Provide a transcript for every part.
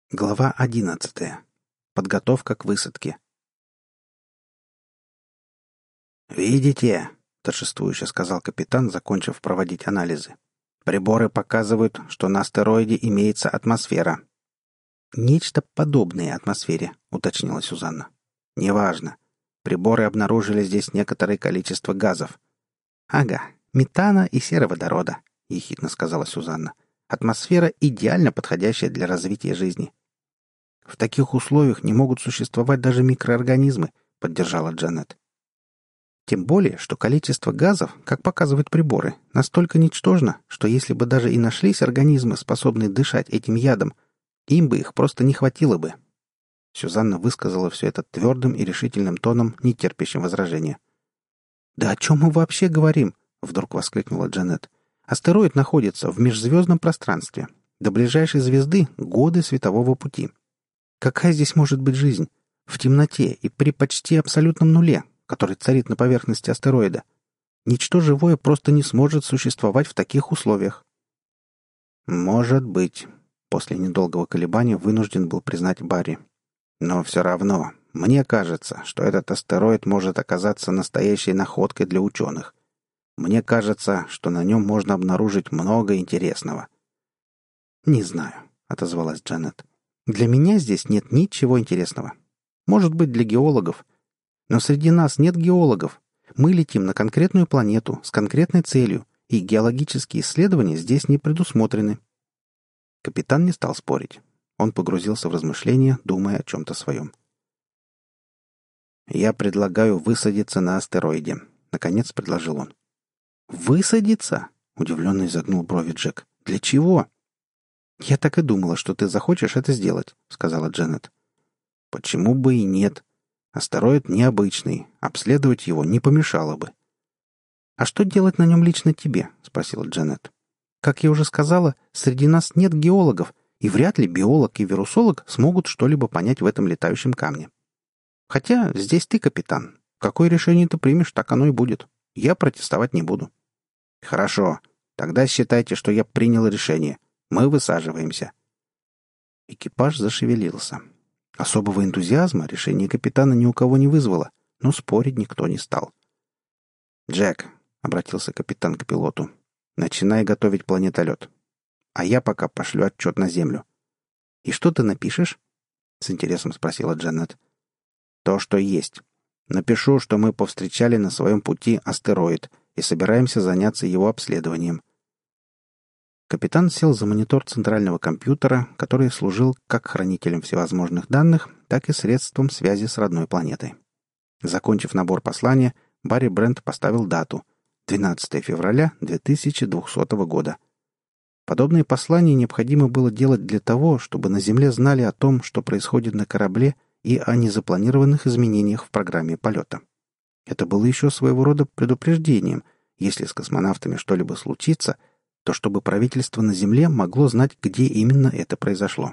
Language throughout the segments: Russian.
Глава 11. Подготовка к высадке. «Видите?» — торжествующе сказал капитан, закончив проводить анализы. «Приборы показывают, что на астероиде имеется атмосфера». «Нечто подобное атмосфере», — уточнила Сюзанна. «Неважно. Приборы обнаружили здесь некоторое количество газов». «Ага, метана и сероводорода», — ехидно сказала Сюзанна. «Атмосфера идеально подходящая для развития жизни». «В таких условиях не могут существовать даже микроорганизмы», — поддержала Джанет. «Тем более, что количество газов, как показывают приборы, настолько ничтожно, что если бы даже и нашлись организмы, способные дышать этим ядом, им бы их просто не хватило бы». Сюзанна высказала все это твердым и решительным тоном, не терпящим возражения. «Да о чем мы вообще говорим?» — вдруг воскликнула Джанет. «Астероид находится в межзвездном пространстве. До ближайшей звезды — годы светового пути. Какая здесь может быть жизнь? В темноте и при почти абсолютном нуле, который царит на поверхности астероида. Ничто живое просто не сможет существовать в таких условиях». «Может быть», — после недолгого колебания вынужден был признать Барри. «Но все равно, мне кажется, что этот астероид может оказаться настоящей находкой для ученых. Мне кажется, что на нем можно обнаружить много интересного». «Не знаю», — отозвалась Джанет. «Для меня здесь нет ничего интересного. Может быть, для геологов. Но среди нас нет геологов. Мы летим на конкретную планету с конкретной целью, и геологические исследования здесь не предусмотрены». Капитан не стал спорить. Он погрузился в размышления, думая о чем-то своем. «Я предлагаю высадиться на астероиде», — наконец предложил он. «Высадиться?» — удивленно изогнул брови Джек. «Для чего?» «Я так и думала, что ты захочешь это сделать», — сказала Джанет. «Почему бы и нет? Астероид необычный, обследовать его не помешало бы». «А что делать на нем лично тебе?» — спросила Джанет. «Как я уже сказала, среди нас нет геологов, и вряд ли биолог и вирусолог смогут что-либо понять в этом летающем камне. Хотя здесь ты капитан. Какое решение ты примешь, так оно и будет. Я протестовать не буду». «Хорошо. Тогда считайте, что я принял решение. Мы высаживаемся». Экипаж зашевелился. Особого энтузиазма решение капитана ни у кого не вызвало, но спорить никто не стал. «Джек», — обратился капитан к пилоту, — «начинай готовить планетолет. А я пока пошлю отчет на Землю». «И что ты напишешь?» — с интересом спросила Джанет. «То, что есть. Напишу, что мы повстречали на своем пути астероид и собираемся заняться его обследованием». Капитан сел за монитор центрального компьютера, который служил как хранителем всевозможных данных, так и средством связи с родной планетой. Закончив набор послания, Барри Брент поставил дату — 12 февраля 2200 года. Подобные послания необходимо было делать для того, чтобы на Земле знали о том, что происходит на корабле, и о незапланированных изменениях в программе полета. Это было еще своего рода предупреждением. Если с космонавтами что-либо случится, то чтобы правительство на Земле могло знать, где именно это произошло.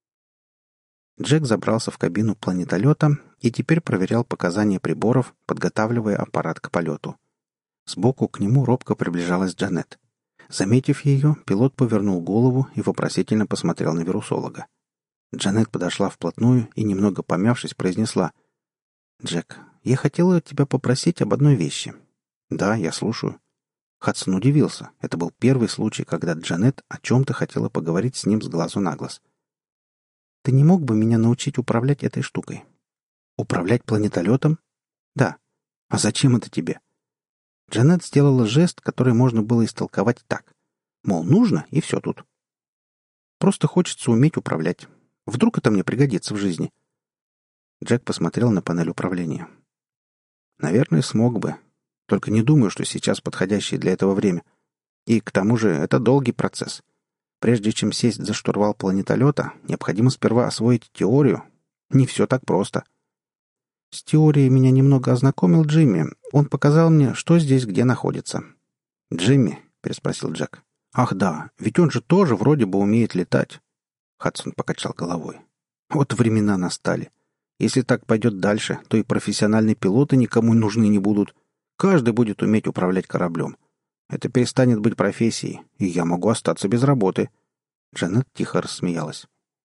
Джек забрался в кабину планетолета и теперь проверял показания приборов, подготавливая аппарат к полету. Сбоку к нему робко приближалась Джанет. Заметив ее, пилот повернул голову и вопросительно посмотрел на вирусолога. Джанет подошла вплотную и, немного помявшись, произнесла: «Джек, я хотела тебя попросить об одной вещи». «Да, я слушаю». Хадсон удивился. Это был первый случай, когда Джанет о чем-то хотела поговорить с ним с глазу на глаз. «Ты не мог бы меня научить управлять этой штукой?» «Управлять планетолетом?» «Да. А зачем это тебе?» Джанет сделала жест, который можно было истолковать так. Мол, нужно, и все тут. «Просто хочется уметь управлять. Вдруг это мне пригодится в жизни?» Джек посмотрел на панель управления. «Наверное, смог бы. Только не думаю, что сейчас подходящее для этого время. И, к тому же, это долгий процесс. Прежде чем сесть за штурвал планетолета, необходимо сперва освоить теорию. Не все так просто». «С теорией меня немного ознакомил Джимми. Он показал мне, что здесь где находится». «Джимми?» — переспросил Джек. «Ах да, ведь он же тоже вроде бы умеет летать». Хадсон покачал головой. «Вот времена настали. Если так пойдет дальше, то и профессиональные пилоты никому нужны не будут. Каждый будет уметь управлять кораблем. Это перестанет быть профессией, и я могу остаться без работы». Джанет тихо рассмеялась.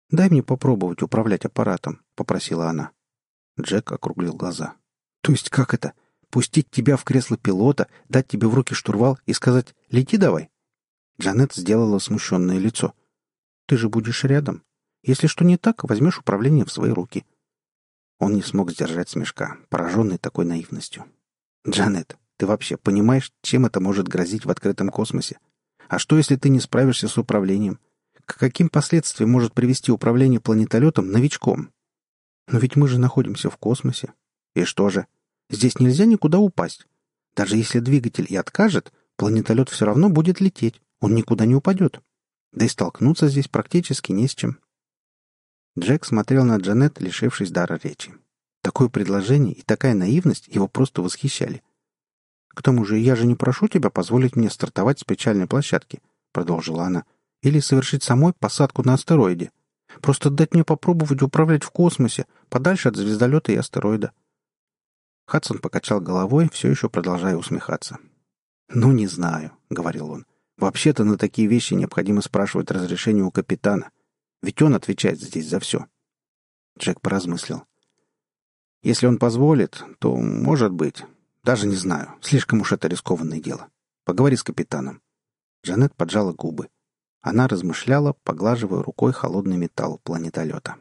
«Дай мне попробовать управлять аппаратом», — попросила она. Джек округлил глаза. «То есть как это? Пустить тебя в кресло пилота, дать тебе в руки штурвал и сказать «лети давай»?» Джанет сделала смущенное лицо. «Ты же будешь рядом. Если что не так, возьмешь управление в свои руки». Он не смог сдержать смешка, пораженный такой наивностью. «Джанет, ты вообще понимаешь, чем это может грозить в открытом космосе? А что, если ты не справишься с управлением? К каким последствиям может привести управление планетолетом новичком? Но ведь мы же находимся в космосе. И что же? Здесь нельзя никуда упасть. Даже если двигатель и откажет, планетолет все равно будет лететь. Он никуда не упадет. Да и столкнуться здесь практически не с чем». Джек смотрел на Джанет, лишившись дара речи. Такое предложение и такая наивность его просто восхищали. «К тому же я же не прошу тебя позволить мне стартовать с печальной площадки», — продолжила она, «или совершить самой посадку на астероиде. Просто дать мне попробовать управлять в космосе, подальше от звездолета и астероида». Хадсон покачал головой, все еще продолжая усмехаться. «Ну, не знаю», — говорил он. «Вообще-то на такие вещи необходимо спрашивать разрешение у капитана. Ведь он отвечает здесь за все». Джек поразмыслил. «Если он позволит, то, может быть. Даже не знаю. Слишком уж это рискованное дело. Поговори с капитаном». Джанет поджала губы. Она размышляла, поглаживая рукой холодный металл планетолета.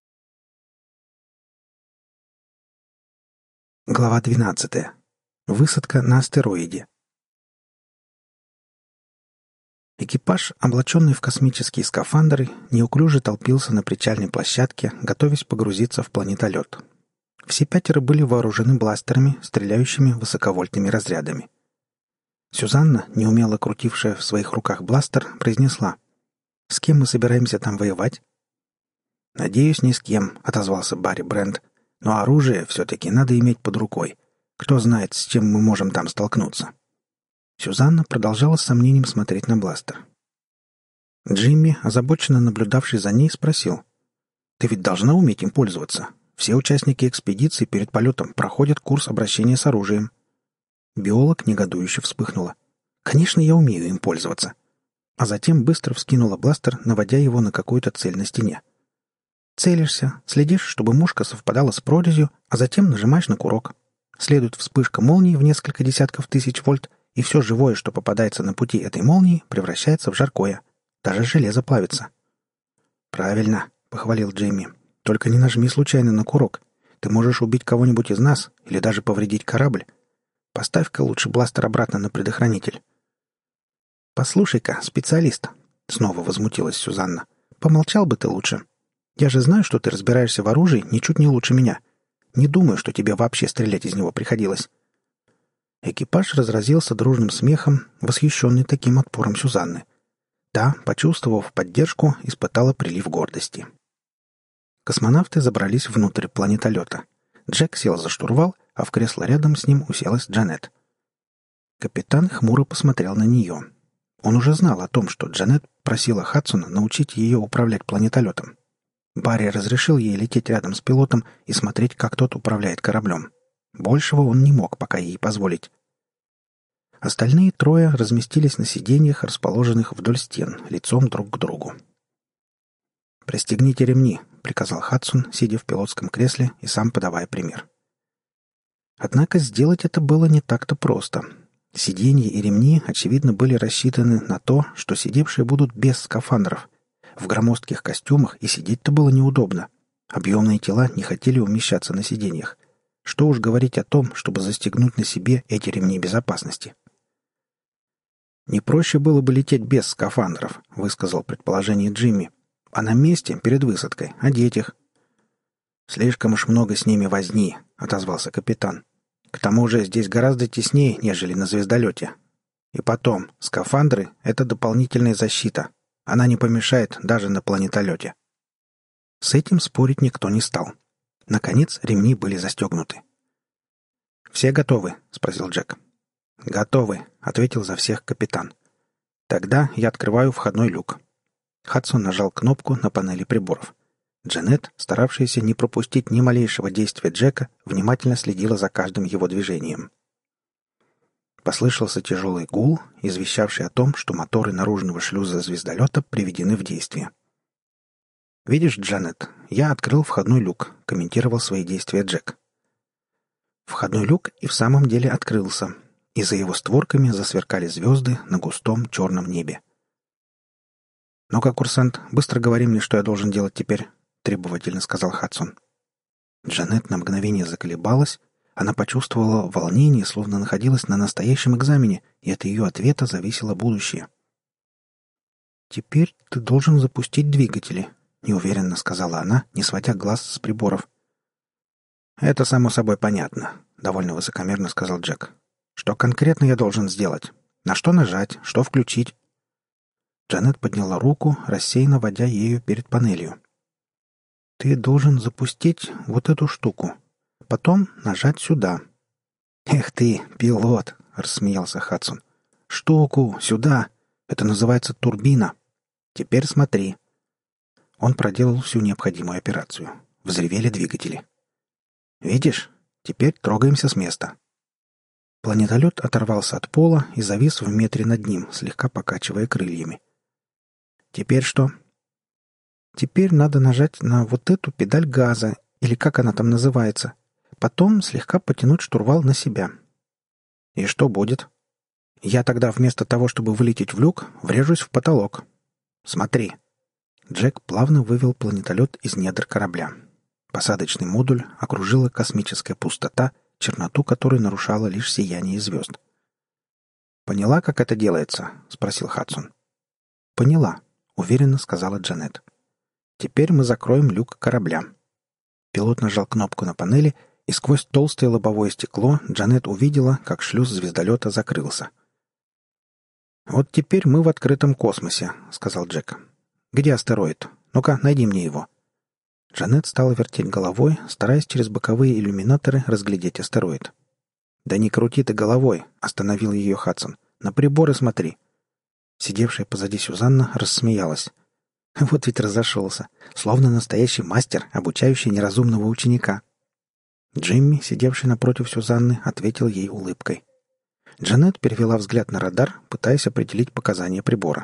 Глава 12. Высадка на астероиде. Экипаж, облаченный в космические скафандры, неуклюже толпился на причальной площадке, готовясь погрузиться в планетолет. Все 5 были вооружены бластерами, стреляющими высоковольтными разрядами. Сюзанна, неумело крутившая в своих руках бластер, произнесла: «С кем мы собираемся там воевать?» «Надеюсь, ни с кем», — отозвался Барри Брент. «Но оружие все-таки надо иметь под рукой. Кто знает, с чем мы можем там столкнуться». Сюзанна продолжала с сомнением смотреть на бластер. Джимми, озабоченно наблюдавший за ней, спросил: «Ты ведь должна уметь им пользоваться. Все участники экспедиции перед полетом проходят курс обращения с оружием». Биолог негодующе вспыхнула. «Конечно, я умею им пользоваться». А затем быстро вскинула бластер, наводя его на какую-то цель на стене. Целишься, следишь, чтобы мушка совпадала с прорезью, а затем нажимаешь на курок. Следует вспышка молнии в несколько десятков тысяч вольт, и все живое, что попадается на пути этой молнии, превращается в жаркое. Даже железо плавится. «Правильно», — похвалил Джейми. «Только не нажми случайно на курок. Ты можешь убить кого-нибудь из нас или даже повредить корабль. Поставь-ка лучше бластер обратно на предохранитель». «Послушай-ка, специалист», — снова возмутилась Сюзанна. «Помолчал бы ты лучше. Я же знаю, что ты разбираешься в оружии ничуть не лучше меня. Не думаю, что тебе вообще стрелять из него приходилось». Экипаж разразился дружным смехом, восхищенный таким отпором Сюзанны. Та, почувствовав поддержку, испытала прилив гордости. Космонавты забрались внутрь планетолета. Джек сел за штурвал, а в кресло рядом с ним уселась Джанет. Капитан хмуро посмотрел на нее. Он уже знал о том, что Джанет просила Хадсона научить ее управлять планетолетом. Барри разрешил ей лететь рядом с пилотом и смотреть, как тот управляет кораблем. Большего он не мог пока ей позволить. Остальные 3 разместились на сиденьях, расположенных вдоль стен, лицом друг к другу. «Пристегните ремни», — приказал Хадсон, сидя в пилотском кресле и сам подавая пример. Однако сделать это было не так-то просто. Сиденья и ремни, очевидно, были рассчитаны на то, что сидевшие будут без скафандров. В громоздких костюмах и сидеть-то было неудобно. Объемные тела не хотели умещаться на сиденьях. Что уж говорить о том, чтобы застегнуть на себе эти ремни безопасности. «Не проще было бы лететь без скафандров», — высказал предположение Джимми. «А на месте, перед высадкой, одеть их». «Слишком уж много с ними возни», — отозвался капитан. «К тому же здесь гораздо теснее, нежели на звездолете. И потом, скафандры — это дополнительная защита. Она не помешает даже на планетолете». С этим спорить никто не стал. Наконец ремни были застегнуты. «Все готовы?» — спросил Джек. «Готовы», — ответил за всех капитан. «Тогда я открываю входной люк». Хадсон нажал кнопку на панели приборов. Джанет, старавшаяся не пропустить ни малейшего действия Джека, внимательно следила за каждым его движением. Послышался тяжелый гул, извещавший о том, что моторы наружного шлюза звездолета приведены в действие. «Видишь, Джанет, я открыл входной люк», — комментировал свои действия Джек. Входной люк и в самом деле открылся, и за его створками засверкали звезды на густом черном небе. «Ну-ка, курсант, быстро говори мне, что я должен делать теперь», — требовательно сказал Хадсон. Джанет на мгновение заколебалась. Она почувствовала волнение, словно находилась на настоящем экзамене, и от ее ответа зависело будущее. «Теперь ты должен запустить двигатели», — неуверенно сказала она, не сводя глаз с приборов. «Это само собой понятно», — довольно высокомерно сказал Джек. «Что конкретно я должен сделать? На что нажать? Что включить?» Джанет подняла руку, рассеянно водя ею перед панелью. «Ты должен запустить вот эту штуку. Потом нажать сюда». «Эх ты, пилот!» — рассмеялся Хадсон. «Штуку! Сюда! Это называется турбина. Теперь смотри». Он проделал всю необходимую операцию. Взревели двигатели. «Видишь? Теперь трогаемся с места». Планетолет оторвался от пола и завис в метре над ним, слегка покачивая крыльями. «Теперь что?» «Теперь надо нажать на вот эту педаль газа, или как она там называется. Потом слегка потянуть штурвал на себя». «И что будет?» «Я тогда вместо того, чтобы вылететь в люк, врежусь в потолок. Смотри». Джек плавно вывел планетолет из недр корабля. Посадочный модуль окружила космическая пустота, черноту которой нарушало лишь сияние звезд. «Поняла, как это делается?» — спросил Хадсон. «Поняла», — уверенно сказала Джанет. «Теперь мы закроем люк корабля». Пилот нажал кнопку на панели, и сквозь толстое лобовое стекло Джанет увидела, как шлюз звездолета закрылся. «Вот теперь мы в открытом космосе», — сказал Джек. «Где астероид? Ну-ка, найди мне его». Джанет стала вертеть головой, стараясь через боковые иллюминаторы разглядеть астероид. «Да не крути ты головой!» — остановил ее Хадсон. «На приборы смотри!» Сидевшая позади Сюзанна рассмеялась. Вот ведь разошелся, словно настоящий мастер, обучающий неразумного ученика. Джимми, сидевший напротив Сюзанны, ответил ей улыбкой. Джанет перевела взгляд на радар, пытаясь определить показания прибора.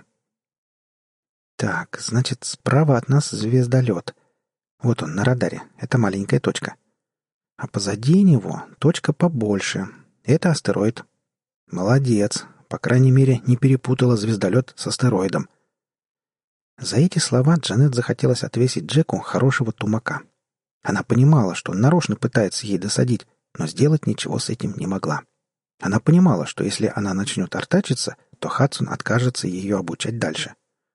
«Так, значит, справа от нас звездолет. Вот он, на радаре. Это маленькая точка. А позади него точка побольше. Это астероид. Молодец. По крайней мере, не перепутала звездолет с астероидом». За эти слова Джанет захотелось отвесить Джеку хорошего тумака. Она понимала, что он нарочно пытается ей досадить, но сделать ничего с этим не могла. Она понимала, что если она начнет артачиться, то Хадсон откажется ее обучать дальше.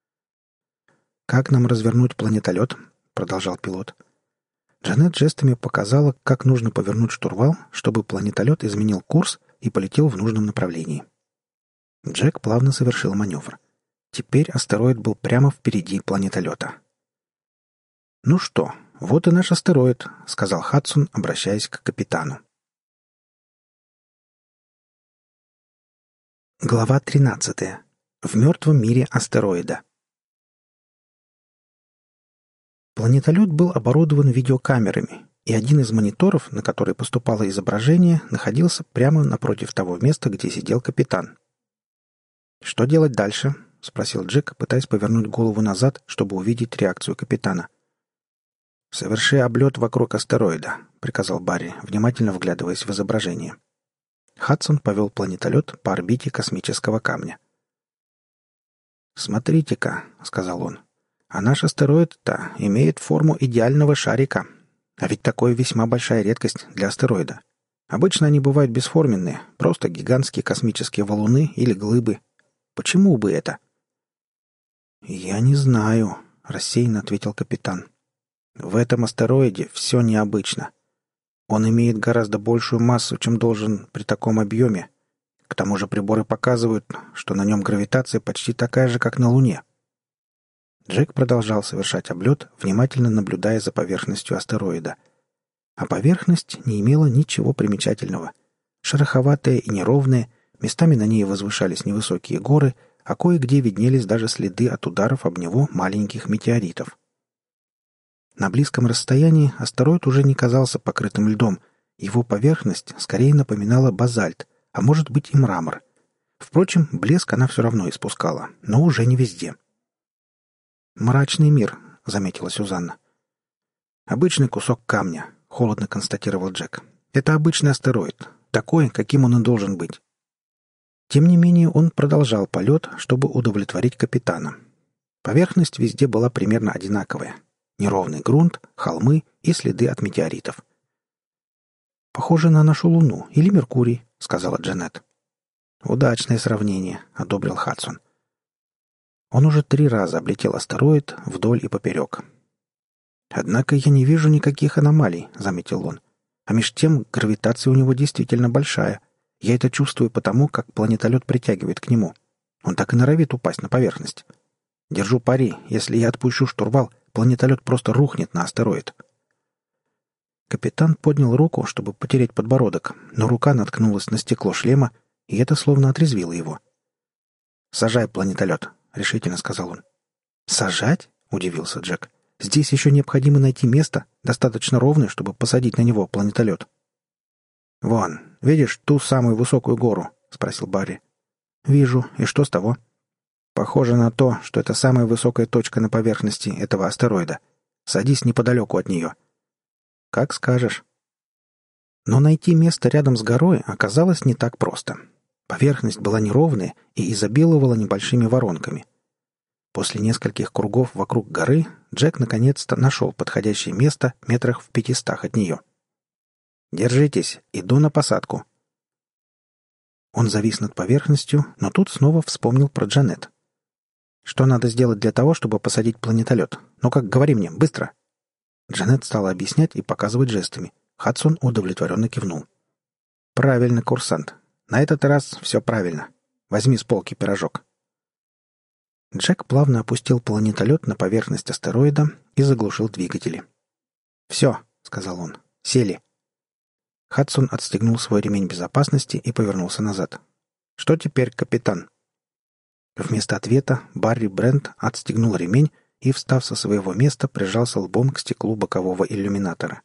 «Как нам развернуть планетолет?» — продолжал пилот. Джанет жестами показала, как нужно повернуть штурвал, чтобы планетолет изменил курс и полетел в нужном направлении. Джек плавно совершил маневр. Теперь астероид был прямо впереди планетолета. «Ну что, вот и наш астероид», — сказал Хадсон, обращаясь к капитану. Глава 13. В мертвом мире астероида. Планетолет был оборудован видеокамерами, и один из мониторов, на который поступало изображение, находился прямо напротив того места, где сидел капитан. «Что делать дальше?» — спросил Джек, пытаясь повернуть голову назад, чтобы увидеть реакцию капитана. «Соверши облет вокруг астероида», — приказал Барри, внимательно вглядываясь в изображение. Хадсон повел планетолет по орбите космического камня. «Смотрите-ка», — сказал он, — «а наш астероид-то имеет форму идеального шарика. А ведь такое весьма большая редкость для астероида. Обычно они бывают бесформенные, просто гигантские космические валуны или глыбы. Почему бы это?» «Я не знаю», — рассеянно ответил капитан. «В этом астероиде все необычно. Он имеет гораздо большую массу, чем должен при таком объеме. К тому же приборы показывают, что на нем гравитация почти такая же, как на Луне». Джек продолжал совершать облет, внимательно наблюдая за поверхностью астероида. А поверхность не имела ничего примечательного. Шероховатая и неровная, местами на ней возвышались невысокие горы, а кое-где виднелись даже следы от ударов об него маленьких метеоритов. На близком расстоянии астероид уже не казался покрытым льдом, его поверхность скорее напоминала базальт, а может быть и мрамор. Впрочем, блеск она все равно испускала, но уже не везде. «Мрачный мир», — заметила Сюзанна. «Обычный кусок камня», — холодно констатировал Джек. «Это обычный астероид, такой, каким он и должен быть». Тем не менее, он продолжал полет, чтобы удовлетворить капитана. Поверхность везде была примерно одинаковая. Неровный грунт, холмы и следы от метеоритов. «Похоже на нашу Луну или Меркурий», — сказала Джанет. «Удачное сравнение», — одобрил Хадсон. Он уже 3 раза облетел астероид вдоль и поперек. «Однако я не вижу никаких аномалий», — заметил он. «А меж тем гравитация у него действительно большая. Я это чувствую потому, как планетолет притягивает к нему. Он так и норовит упасть на поверхность. Держу пари, если я отпущу штурвал, планетолет просто рухнет на астероид». Капитан поднял руку, чтобы потереть подбородок, но рука наткнулась на стекло шлема, и это словно отрезвило его. «Сажай планетолет», — решительно сказал он. «Сажать?» — удивился Джек. «Здесь еще необходимо найти место, достаточно ровное, чтобы посадить на него планетолет». «Вон, видишь ту самую высокую гору?» — спросил Барри. «Вижу. И что с того?» «Похоже на то, что это самая высокая точка на поверхности этого астероида. Садись неподалеку от нее». «Как скажешь». Но найти место рядом с горой оказалось не так просто. Поверхность была неровная и изобиловала небольшими воронками. После нескольких кругов вокруг горы Джек наконец-то нашел подходящее место метрах в 500 от нее. «Держитесь, иду на посадку». Он завис над поверхностью, но тут снова вспомнил про Джанет. «Что надо сделать для того, чтобы посадить планетолет? Ну-ка, говори мне, быстро!» Джанет стала объяснять и показывать жестами. Хадсон удовлетворенно кивнул. «Правильно, курсант. На этот раз все правильно. Возьми с полки пирожок». Джек плавно опустил планетолет на поверхность астероида и заглушил двигатели. «Все», — сказал он, — «сели». Хадсон отстегнул свой ремень безопасности и повернулся назад. «Что теперь, капитан?» Вместо ответа Барри Брент отстегнул ремень и, встав со своего места, прижался лбом к стеклу бокового иллюминатора.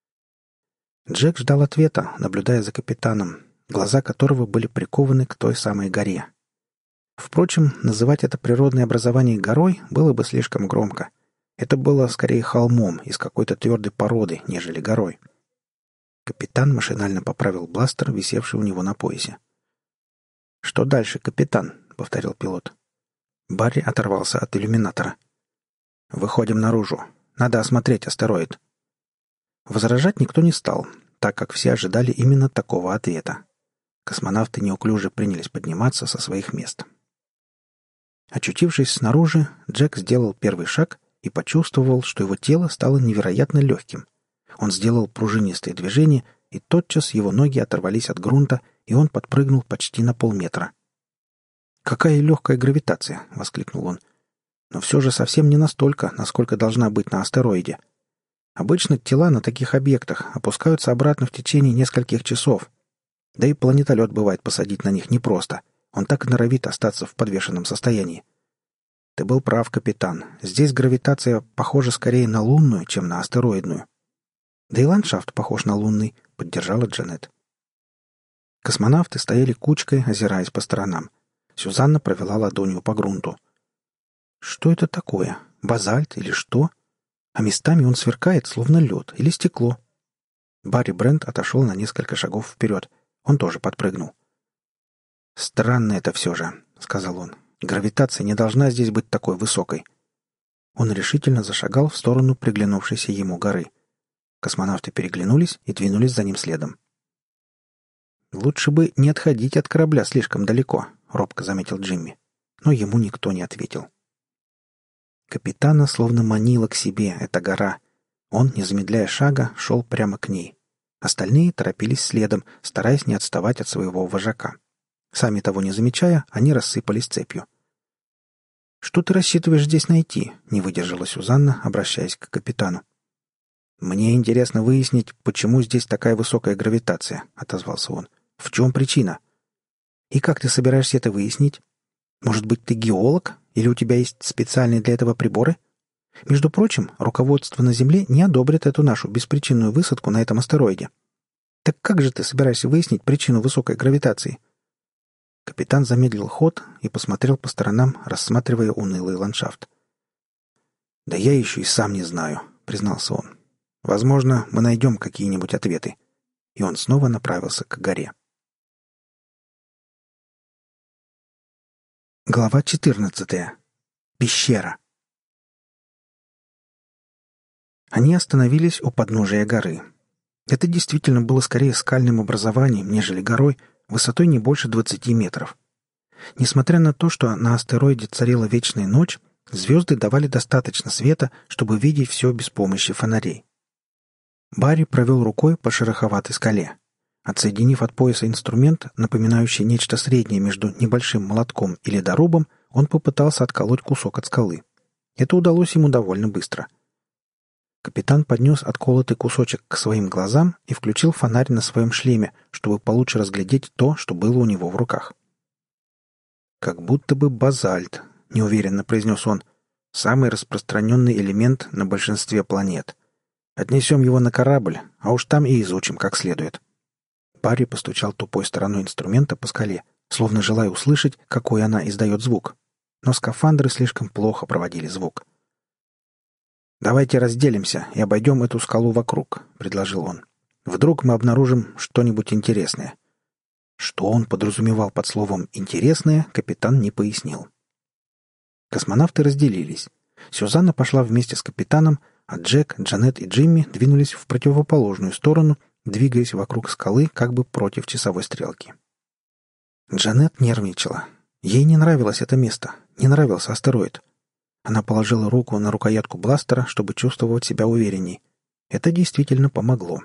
Джек ждал ответа, наблюдая за капитаном, глаза которого были прикованы к той самой горе. Впрочем, называть это природное образование горой было бы слишком громко. Это было скорее холмом из какой-то твердой породы, нежели горой. Капитан машинально поправил бластер, висевший у него на поясе. «Что дальше, капитан?» — повторил пилот. Барри оторвался от иллюминатора. «Выходим наружу. Надо осмотреть астероид». Возражать никто не стал, так как все ожидали именно такого ответа. Космонавты неуклюже принялись подниматься со своих мест. Очутившись снаружи, Джек сделал первый шаг и почувствовал, что его тело стало невероятно легким. Он сделал пружинистые движения, и тотчас его ноги оторвались от грунта, и он подпрыгнул почти на полметра. «Какая легкая гравитация!» — воскликнул он. «Но все же совсем не настолько, насколько должна быть на астероиде. Обычно тела на таких объектах опускаются обратно в течение нескольких часов. Да и планетолет бывает посадить на них непросто. Он так и норовит остаться в подвешенном состоянии. Ты был прав, капитан. Здесь гравитация похожа скорее на лунную, чем на астероидную. Да и ландшафт похож на лунный, поддержала Джанет. Космонавты стояли кучкой, озираясь по сторонам. Сюзанна провела ладонью по грунту. Что это такое? Базальт или что? А местами он сверкает, словно лед или стекло. Барри Брент отошел на несколько шагов вперед. Он тоже подпрыгнул. «Странно это все же», — сказал он. «Гравитация не должна здесь быть такой высокой». Он решительно зашагал в сторону приглянувшейся ему горы. Космонавты переглянулись и двинулись за ним следом. «Лучше бы не отходить от корабля слишком далеко», — робко заметил Джимми. Но ему никто не ответил. Капитана словно манила к себе эта гора. Он, не замедляя шага, шел прямо к ней. Остальные торопились следом, стараясь не отставать от своего вожака. Сами того не замечая, они рассыпались цепью. «Что ты рассчитываешь здесь найти?» — не выдержала Сюзанна, обращаясь к капитану. «Мне интересно выяснить, почему здесь такая высокая гравитация», — отозвался он. «В чем причина?» «И как ты собираешься это выяснить? Может быть, ты геолог? Или у тебя есть специальные для этого приборы? Между прочим, руководство на Земле не одобрит эту нашу беспричинную высадку на этом астероиде. Так как же ты собираешься выяснить причину высокой гравитации?» Капитан замедлил ход и посмотрел по сторонам, рассматривая унылый ландшафт. «Да я еще и сам не знаю», — признался он. «Возможно, мы найдем какие-нибудь ответы». И он снова направился к горе. Глава 14. Пещера. Они остановились у подножия горы. Это действительно было скорее скальным образованием, нежели горой, высотой не больше 20 метров. Несмотря на то, что на астероиде царила вечная ночь, звезды давали достаточно света, чтобы видеть все без помощи фонарей. Барри провел рукой по шероховатой скале. Отсоединив от пояса инструмент, напоминающий нечто среднее между небольшим молотком и ледорубом, он попытался отколоть кусок от скалы. Это удалось ему довольно быстро. Капитан поднес отколотый кусочек к своим глазам и включил фонарь на своем шлеме, чтобы получше разглядеть то, что было у него в руках. «Как будто бы базальт», — неуверенно произнес он, — «самый распространенный элемент на большинстве планет. Отнесем его на корабль, а уж там и изучим как следует». Барри постучал тупой стороной инструмента по скале, словно желая услышать, какой она издает звук. Но скафандры слишком плохо проводили звук. «Давайте разделимся и обойдем эту скалу вокруг», — предложил он. «Вдруг мы обнаружим что-нибудь интересное». Что он подразумевал под словом «интересное», капитан не пояснил. Космонавты разделились. Сюзанна пошла вместе с капитаном, а Джек, Джанет и Джимми двинулись в противоположную сторону, двигаясь вокруг скалы как бы против часовой стрелки. Джанет нервничала. Ей не нравилось это место, не нравился астероид. Она положила руку на рукоятку бластера, чтобы чувствовать себя уверенней. Это действительно помогло.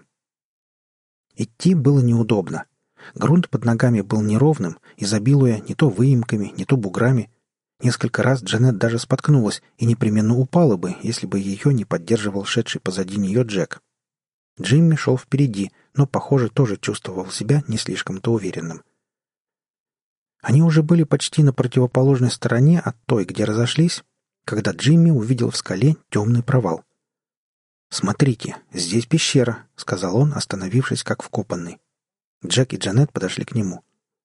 Идти было неудобно. Грунт под ногами был неровным, изобилуя не то выемками, не то буграми. Несколько раз Джанет даже споткнулась и непременно упала бы, если бы ее не поддерживал шедший позади нее Джек. Джимми шел впереди, но, похоже, тоже чувствовал себя не слишком-то уверенным. Они уже были почти на противоположной стороне от той, где разошлись, когда Джимми увидел в скале темный провал. «Смотрите, здесь пещера», — сказал он, остановившись как вкопанный. Джек и Джанет подошли к нему.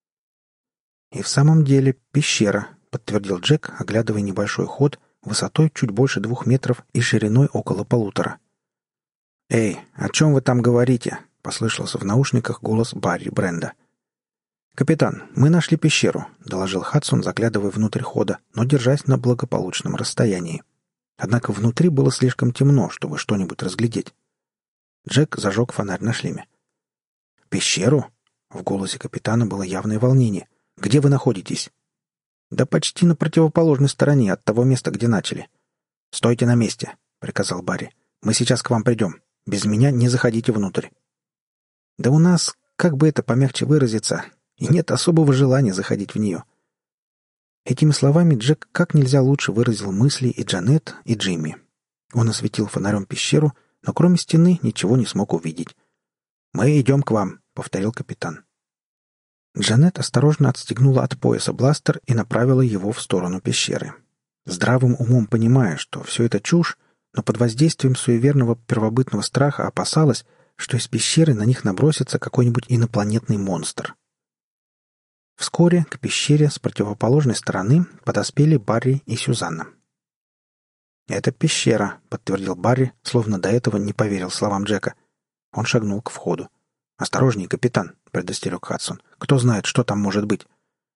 «И в самом деле пещера», — подтвердил Джек, оглядывая небольшой ход, высотой чуть больше 2 метров и шириной около 1,5. «Эй, о чем вы там говорите?» — послышался в наушниках голос Барри Бренда. «Капитан, мы нашли пещеру», — доложил Хадсон, заглядывая внутрь хода, но держась на благополучном расстоянии. Однако внутри было слишком темно, чтобы что-нибудь разглядеть. Джек зажег фонарь на шлеме. «Пещеру?» — в голосе капитана было явное волнение. «Где вы находитесь?» «Да почти на противоположной стороне от того места, где начали». «Стойте на месте», — приказал Барри. «Мы сейчас к вам придем. Без меня не заходите внутрь». «Да у нас, как бы это помягче выразиться, и нет особого желания заходить в нее». Этими словами Джек как нельзя лучше выразил мысли и Джанет, и Джимми. Он осветил фонарем пещеру, но кроме стены ничего не смог увидеть. «Мы идем к вам», — повторил капитан. Джанет осторожно отстегнула от пояса бластер и направила его в сторону пещеры. Здравым умом понимая, что все это чушь, но под воздействием суеверного первобытного страха опасалась, что из пещеры на них набросится какой-нибудь инопланетный монстр. Вскоре к пещере с противоположной стороны подоспели Барри и Сюзанна. «Это пещера», — подтвердил Барри, словно до этого не поверил словам Джека. Он шагнул к входу. «Осторожней, капитан», — предостерег Хадсон. «Кто знает, что там может быть?»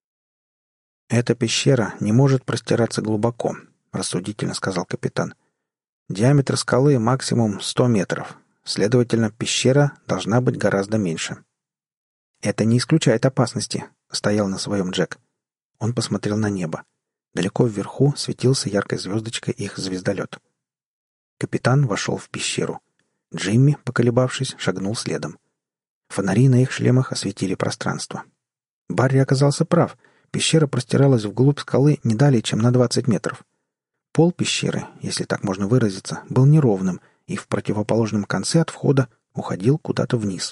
«Эта пещера не может простираться глубоко», — рассудительно сказал капитан. «Диаметр скалы максимум 100 метров. Следовательно, пещера должна быть гораздо меньше». «Это не исключает опасности», — стоял на своем Джек. Он посмотрел на небо. Далеко вверху светился яркой звездочкой их звездолет. Капитан вошел в пещеру. Джимми, поколебавшись, шагнул следом. Фонари на их шлемах осветили пространство. Барри оказался прав. Пещера простиралась вглубь скалы не далее, чем на 20 метров. Пол пещеры, если так можно выразиться, был неровным и в противоположном конце от входа уходил куда-то вниз.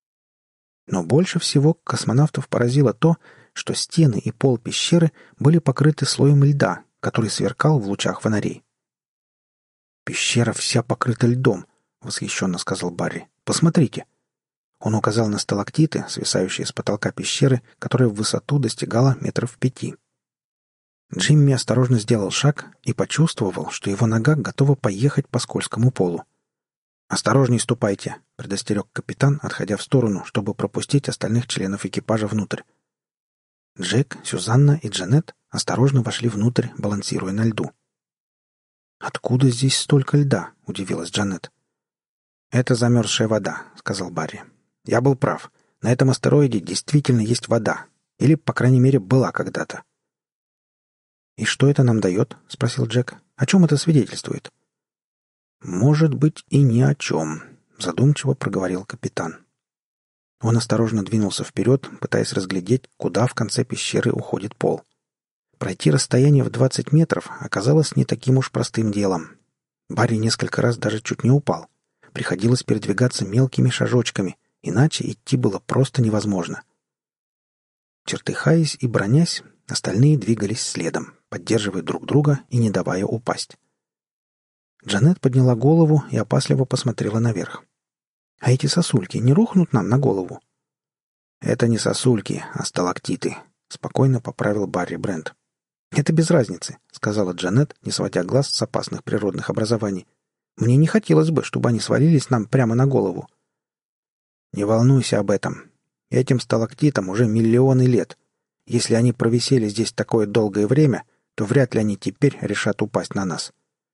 Но больше всего космонавтов поразило то, что стены и пол пещеры были покрыты слоем льда, который сверкал в лучах фонарей. «Пещера вся покрыта льдом», — восхищенно сказал Барри. «Посмотрите». Он указал на сталактиты, свисающие с потолка пещеры, которая в высоту достигала 5 метров. Джимми осторожно сделал шаг и почувствовал, что его нога готова поехать по скользкому полу. «Осторожней ступайте», — предостерег капитан, отходя в сторону, чтобы пропустить остальных членов экипажа внутрь. Джек, Сюзанна и Джанет осторожно вошли внутрь, балансируя на льду. «Откуда здесь столько льда?» — удивилась Джанет. «Это замерзшая вода», — сказал Барри. «Я был прав. На этом астероиде действительно есть вода. Или, по крайней мере, была когда-то». «И что это нам дает?» — спросил Джек. «О чем это свидетельствует?» «Может быть, и ни о чем», — задумчиво проговорил капитан. Он осторожно двинулся вперед, пытаясь разглядеть, куда в конце пещеры уходит пол. Пройти расстояние в 20 метров оказалось не таким уж простым делом. Барри несколько раз даже чуть не упал. Приходилось передвигаться мелкими шажочками, иначе идти было просто невозможно. Чертыхаясь и бронясь, остальные двигались следом, поддерживая друг друга и не давая упасть. Джанет подняла голову и опасливо посмотрела наверх. «А эти сосульки не рухнут нам на голову?» «Это не сосульки, а сталактиты», — спокойно поправил Барри Брент. «Это без разницы», — сказала Джанет, не сводя глаз с опасных природных образований. «Мне не хотелось бы, чтобы они свалились нам прямо на голову». «Не волнуйся об этом. Этим сталактитам уже миллионы лет. Если они провисели здесь такое долгое время, то вряд ли они теперь решат упасть на нас».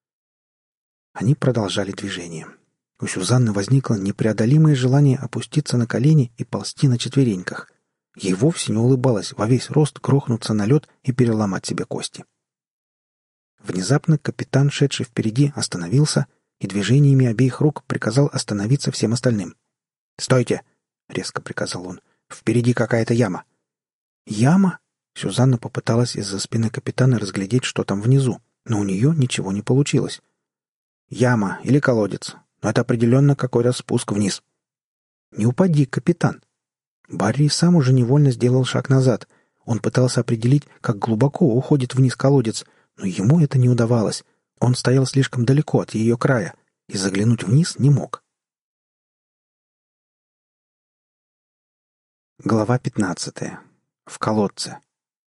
Они продолжали движение. У Сюзанны возникло непреодолимое желание опуститься на колени и ползти на четвереньках. Ей вовсе не улыбалось во весь рост грохнуться на лед и переломать себе кости. Внезапно капитан, шедший впереди, остановился и движениями обеих рук приказал остановиться всем остальным. «Стойте!» — резко приказал он. «Впереди какая-то яма». «Яма?» Сюзанна попыталась из-за спины капитана разглядеть, что там внизу, но у нее ничего не получилось. «Яма или колодец, но это определенно какой-то спуск вниз». «Не упади, капитан!» Барри сам уже невольно сделал шаг назад. Он пытался определить, как глубоко уходит вниз колодец, но ему это не удавалось. Он стоял слишком далеко от ее края и заглянуть вниз не мог. Глава 15. В колодце.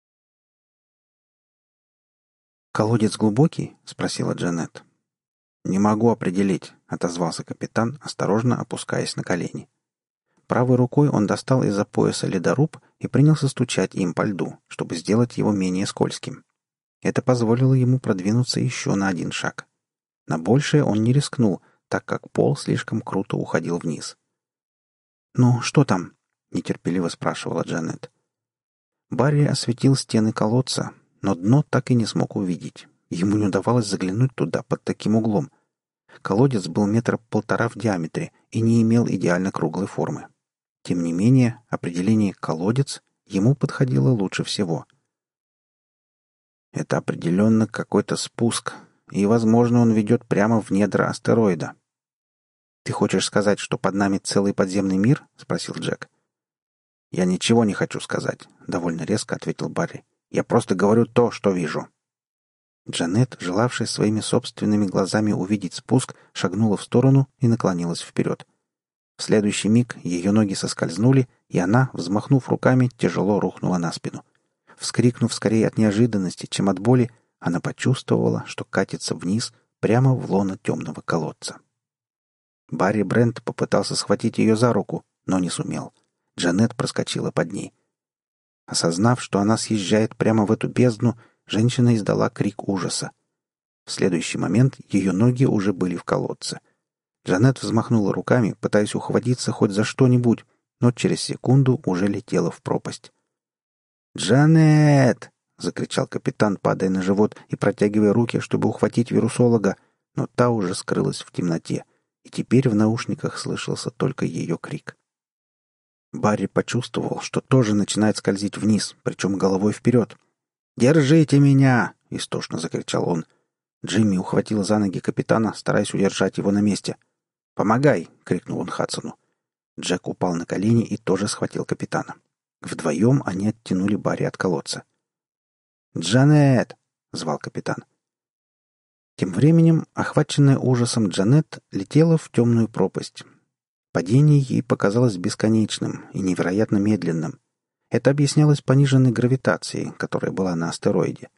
«Колодец глубокий?» — спросила Джанет. «Не могу определить», — отозвался капитан, осторожно опускаясь на колени. Правой рукой он достал из-за пояса ледоруб и принялся стучать им по льду, чтобы сделать его менее скользким. Это позволило ему продвинуться еще на один шаг. На большее он не рискнул, так как пол слишком круто уходил вниз. «Ну, что там?» — нетерпеливо спрашивала Джанет. Барри осветил стены колодца, но дно так и не смог увидеть. Ему не удавалось заглянуть туда под таким углом. Колодец был 1,5 метра в диаметре и не имел идеально круглой формы. Тем не менее, определение «колодец» ему подходило лучше всего. «Это определенно какой-то спуск, и, возможно, он ведет прямо в недра астероида». «Ты хочешь сказать, что под нами целый подземный мир?» — спросил Джек. «Я ничего не хочу сказать», — довольно резко ответил Барри. «Я просто говорю то, что вижу». Джанет, желавшая своими собственными глазами увидеть спуск, шагнула в сторону и наклонилась вперед. В следующий миг ее ноги соскользнули, и она, взмахнув руками, тяжело рухнула на спину. Вскрикнув скорее от неожиданности, чем от боли, она почувствовала, что катится вниз, прямо в лоно темного колодца. Барри Брент попытался схватить ее за руку, но не сумел. Джанет проскочила под ней. Осознав, что она съезжает прямо в эту бездну, женщина издала крик ужаса. В следующий момент ее ноги уже были в колодце. Джанет взмахнула руками, пытаясь ухватиться хоть за что-нибудь, но через секунду уже летела в пропасть. «Джанет!» — закричал капитан, падая на живот и протягивая руки, чтобы ухватить вирусолога, но та уже скрылась в темноте, и теперь в наушниках слышался только ее крик. Барри почувствовал, что тоже начинает скользить вниз, причем головой вперед. «Держите меня!» — истошно закричал он. Джимми ухватил за ноги капитана, стараясь удержать его на месте. «Помогай!» — крикнул он Хадсону. Джек упал на колени и тоже схватил капитана. Вдвоем они оттянули Барри от колодца. «Джанет!» — звал капитан. Тем временем, охваченная ужасом Джанет летела в темную пропасть. Падение ей показалось бесконечным и невероятно медленным. Это объяснялось пониженной гравитацией, которая была на астероиде.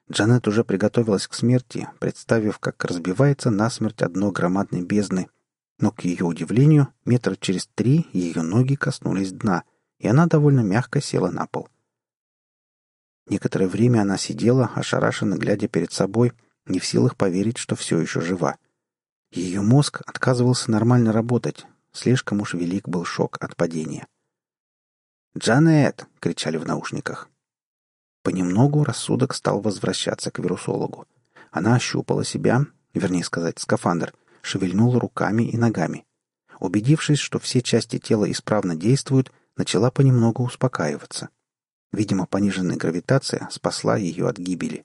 Джанет уже приготовилась к смерти, представив, как разбивается насмерть дно громадной бездны, но, к ее удивлению, метра через 3 ее ноги коснулись дна, и она довольно мягко села на пол. Некоторое время она сидела, ошарашенно глядя перед собой, не в силах поверить, что все еще жива. Ее мозг отказывался нормально работать, слишком уж велик был шок от падения. «Джанет!» — кричали в наушниках. Понемногу рассудок стал возвращаться к вирусологу. Она ощупала себя, вернее сказать, скафандр, шевельнула руками и ногами. Убедившись, что все части тела исправно действуют, начала понемногу успокаиваться. Видимо, пониженная гравитация спасла ее от гибели.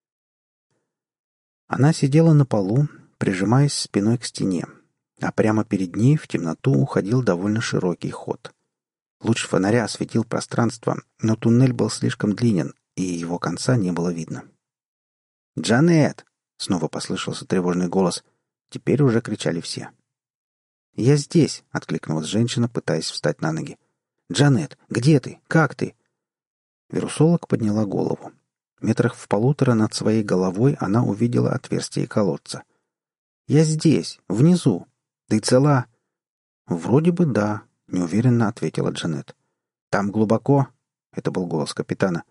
Она сидела на полу, прижимаясь спиной к стене, а прямо перед ней в темноту уходил довольно широкий ход. Луч фонаря осветил пространство, но туннель был слишком длинен, и его конца не было видно. «Джанет!» — снова послышался тревожный голос. Теперь уже кричали все. «Я здесь!» — откликнулась женщина, пытаясь встать на ноги. «Джанет, где ты? Как ты?» Вирусолог подняла голову. Метрах в 1,5 над своей головой она увидела отверстие колодца. «Я здесь, внизу. Ты цела?» «Вроде бы да», — неуверенно ответила Джанет. «Там глубоко?» — это был голос капитана.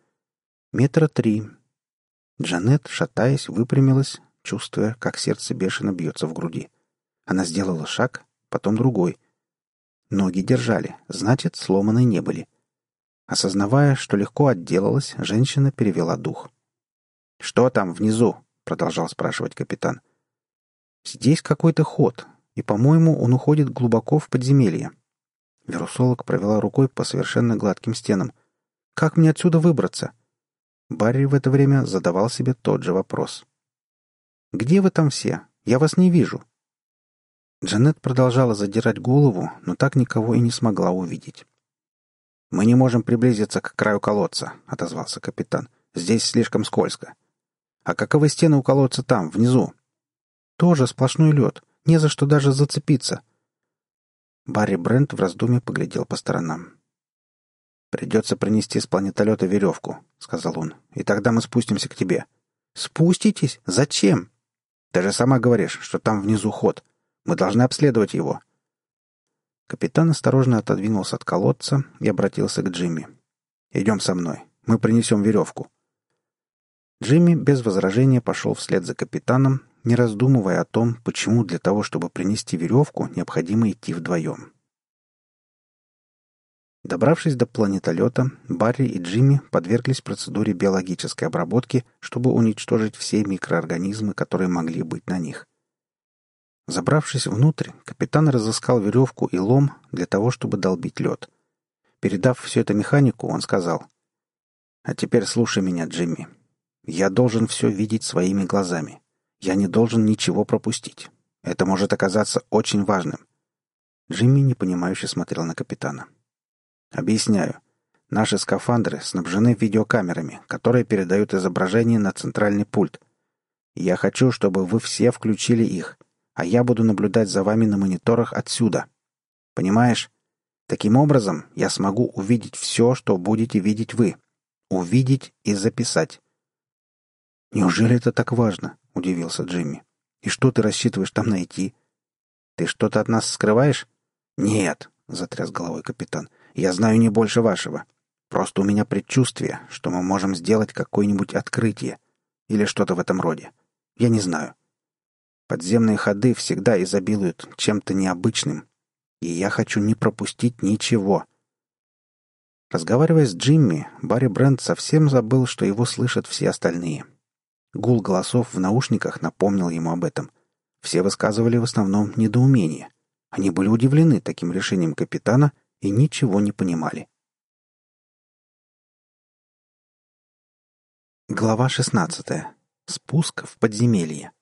3 метра. Джанет, шатаясь, выпрямилась, чувствуя, как сердце бешено бьется в груди. Она сделала шаг, потом другой. Ноги держали, значит, сломаны не были. Осознавая, что легко отделалась, женщина перевела дух. «Что там внизу?» — продолжал спрашивать капитан. «Здесь какой-то ход, и, по-моему, он уходит глубоко в подземелье». Вирусолог провела рукой по совершенно гладким стенам. «Как мне отсюда выбраться?» Барри в это время задавал себе тот же вопрос. «Где вы там все? Я вас не вижу». Джанет продолжала задирать голову, но так никого и не смогла увидеть. «Мы не можем приблизиться к краю колодца», — отозвался капитан. «Здесь слишком скользко». «А каковы стены у колодца там, внизу?» «Тоже сплошной лед. Не за что даже зацепиться». Барри Брент в раздумье поглядел по сторонам. «Придется принести с планетолета веревку», — сказал он. «И тогда мы спустимся к тебе». «Спуститесь? Зачем?» «Ты же сама говоришь, что там внизу ход. Мы должны обследовать его». Капитан осторожно отодвинулся от колодца и обратился к Джимми. «Идем со мной. Мы принесем веревку». Джимми без возражения пошел вслед за капитаном, не раздумывая о том, почему для того, чтобы принести веревку, необходимо идти вдвоем. Добравшись до планетолета, Барри и Джимми подверглись процедуре биологической обработки, чтобы уничтожить все микроорганизмы, которые могли быть на них. Забравшись внутрь, капитан разыскал веревку и лом для того, чтобы долбить лед. Передав все это механику, он сказал: «А теперь слушай меня, Джимми. Я должен все видеть своими глазами. Я не должен ничего пропустить. Это может оказаться очень важным». Джимми непонимающе смотрел на капитана. «Объясняю. Наши скафандры снабжены видеокамерами, которые передают изображение на центральный пульт. Я хочу, чтобы вы все включили их, а я буду наблюдать за вами на мониторах отсюда. Понимаешь? Таким образом, я смогу увидеть все, что будете видеть вы. Увидеть и записать». «Неужели это так важно?» — удивился Джимми. «И что ты рассчитываешь там найти?» «Ты что-то от нас скрываешь?» «Нет», — затряс головой капитан. «Я знаю не больше вашего. Просто у меня предчувствие, что мы можем сделать какое-нибудь открытие. Или что-то в этом роде. Я не знаю. Подземные ходы всегда изобилуют чем-то необычным. И я хочу не пропустить ничего». Разговаривая с Джимми, Барри Брент совсем забыл, что его слышат все остальные. Гул голосов в наушниках напомнил ему об этом. Все высказывали в основном недоумение. Они были удивлены таким решением капитана и ничего не понимали. Глава 16. Спуск в подземелье.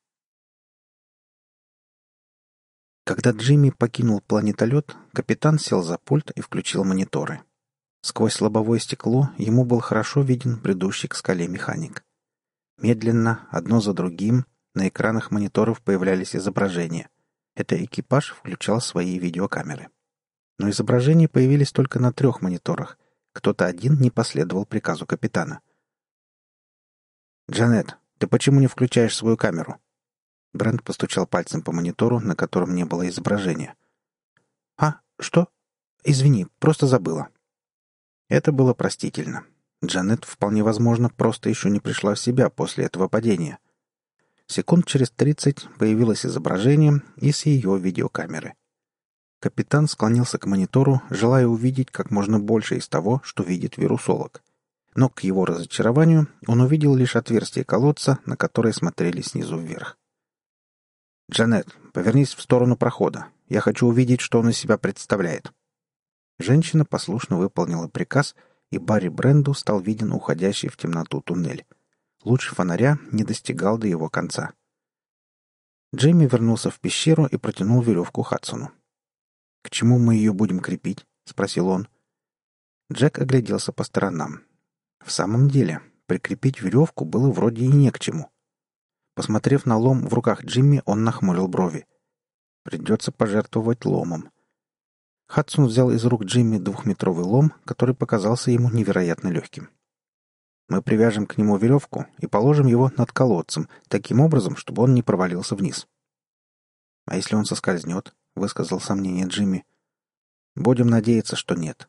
Когда Джимми покинул планетолет, капитан сел за пульт и включил мониторы. Сквозь лобовое стекло ему был хорошо виден бредущий к скале механик. Медленно, одно за другим, на экранах мониторов появлялись изображения. Это экипаж включал свои видеокамеры. Но изображения появились только на 3 мониторах. Кто-то один не последовал приказу капитана. «Джанет, Ты почему не включаешь свою камеру?» Брент постучал пальцем по монитору, на котором не было изображения. «А, что? Извини, просто забыла». Это было простительно. Джанет, вполне возможно, просто еще не пришла в себя после этого падения. Секунд через 30 появилось изображение и с ее видеокамеры. Капитан склонился к монитору, желая увидеть как можно больше из того, что видит вирусолог. Но к его разочарованию он увидел лишь отверстие колодца, на которое смотрели снизу вверх. «Джанет, повернись в сторону прохода. Я хочу увидеть, что он из себя представляет». Женщина послушно выполнила приказ, и Барри Бренду стал виден уходящий в темноту туннель. Луч фонаря не достигал до его конца. Джейми вернулся в пещеру и протянул веревку Хадсону. «К чему мы ее будем крепить?» — спросил он. Джек огляделся по сторонам. В самом деле, прикрепить веревку было вроде и не к чему. Посмотрев на лом в руках Джимми, он нахмурил брови. Придется пожертвовать ломом. Хадсон взял из рук Джимми 2-метровый лом, который показался ему невероятно легким. «Мы привяжем к нему веревку и положим его над колодцем, таким образом, чтобы он не провалился вниз». «А если он соскользнет?» — высказал сомнение Джимми. «Будем надеяться, что нет».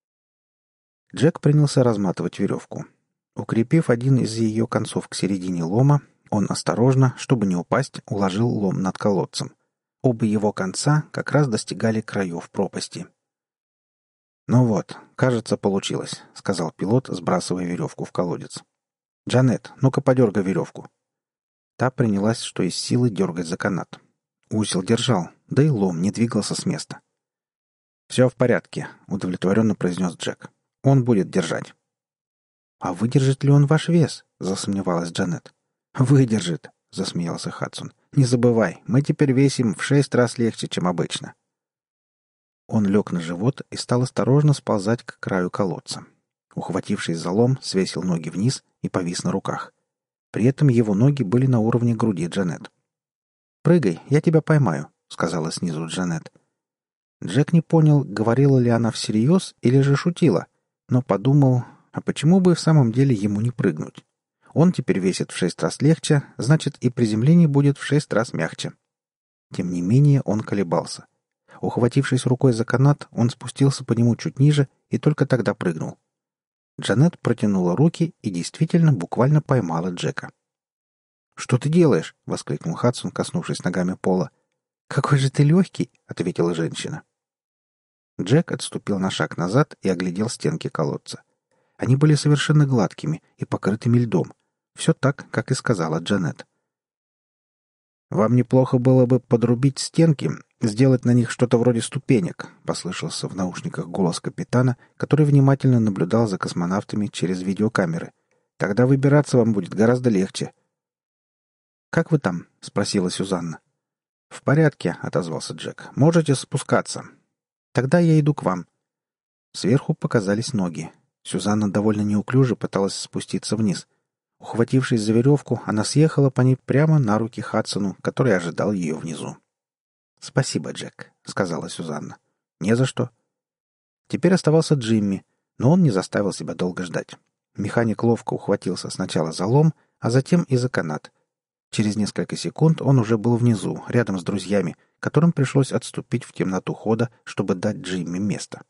Джек принялся разматывать веревку. Укрепив один из ее концов к середине лома, он осторожно, чтобы не упасть, уложил лом над колодцем. Оба его конца как раз достигали краев пропасти. «Ну вот, кажется, получилось», — сказал пилот, сбрасывая веревку в колодец. «Джанет, ну-ка подергай веревку». Та принялась, что из силы, дергать за канат. Узел держал, да и лом не двигался с места. «Все в порядке», — удовлетворенно произнес Джек. «Он будет держать». «А выдержит ли он ваш вес?» — засомневалась Джанет. «Выдержит», — засмеялся Хадсон. «Не забывай, мы теперь весим в 6 раз легче, чем обычно». Он лег на живот и стал осторожно сползать к краю колодца. Ухватившись за лом, свесил ноги вниз и повис на руках. При этом его ноги были на уровне груди Джанет. «Прыгай, я тебя поймаю», — сказала снизу Джанет. Джек не понял, говорила ли она всерьез или же шутила, но подумал, а почему бы в самом деле ему не прыгнуть? Он теперь весит в 6 раз легче, значит, и приземление будет в 6 раз мягче. Тем не менее, он колебался. Ухватившись рукой за канат, он спустился по нему чуть ниже и только тогда прыгнул. Джанет протянула руки и действительно буквально поймала Джека. «Что ты делаешь?» — воскликнул Хадсон, коснувшись ногами пола. «Какой же ты легкий!» — ответила женщина. Джек отступил на шаг назад и оглядел стенки колодца. Они были совершенно гладкими и покрытыми льдом. Все так, как и сказала Джанет. «Вам неплохо было бы подрубить стенки, сделать на них что-то вроде ступенек», — послышался в наушниках голос капитана, который внимательно наблюдал за космонавтами через видеокамеры. «Тогда выбираться вам будет гораздо легче». «Как вы там?» — спросила Сюзанна. «В порядке», — отозвался Джек. «Можете спускаться». «Тогда я иду к вам». Сверху показались ноги. Сюзанна довольно неуклюже пыталась спуститься вниз. Ухватившись за веревку, она съехала по ней прямо на руки Хадсону, который ожидал ее внизу. «Спасибо, Джек», — сказала Сюзанна. «Не за что». Теперь оставался Джимми, но он не заставил себя долго ждать. Механик ловко ухватился сначала за лом, а затем и за канат. Через несколько секунд он уже был внизу, рядом с друзьями, которым пришлось отступить в темноту хода, чтобы дать Джимми место.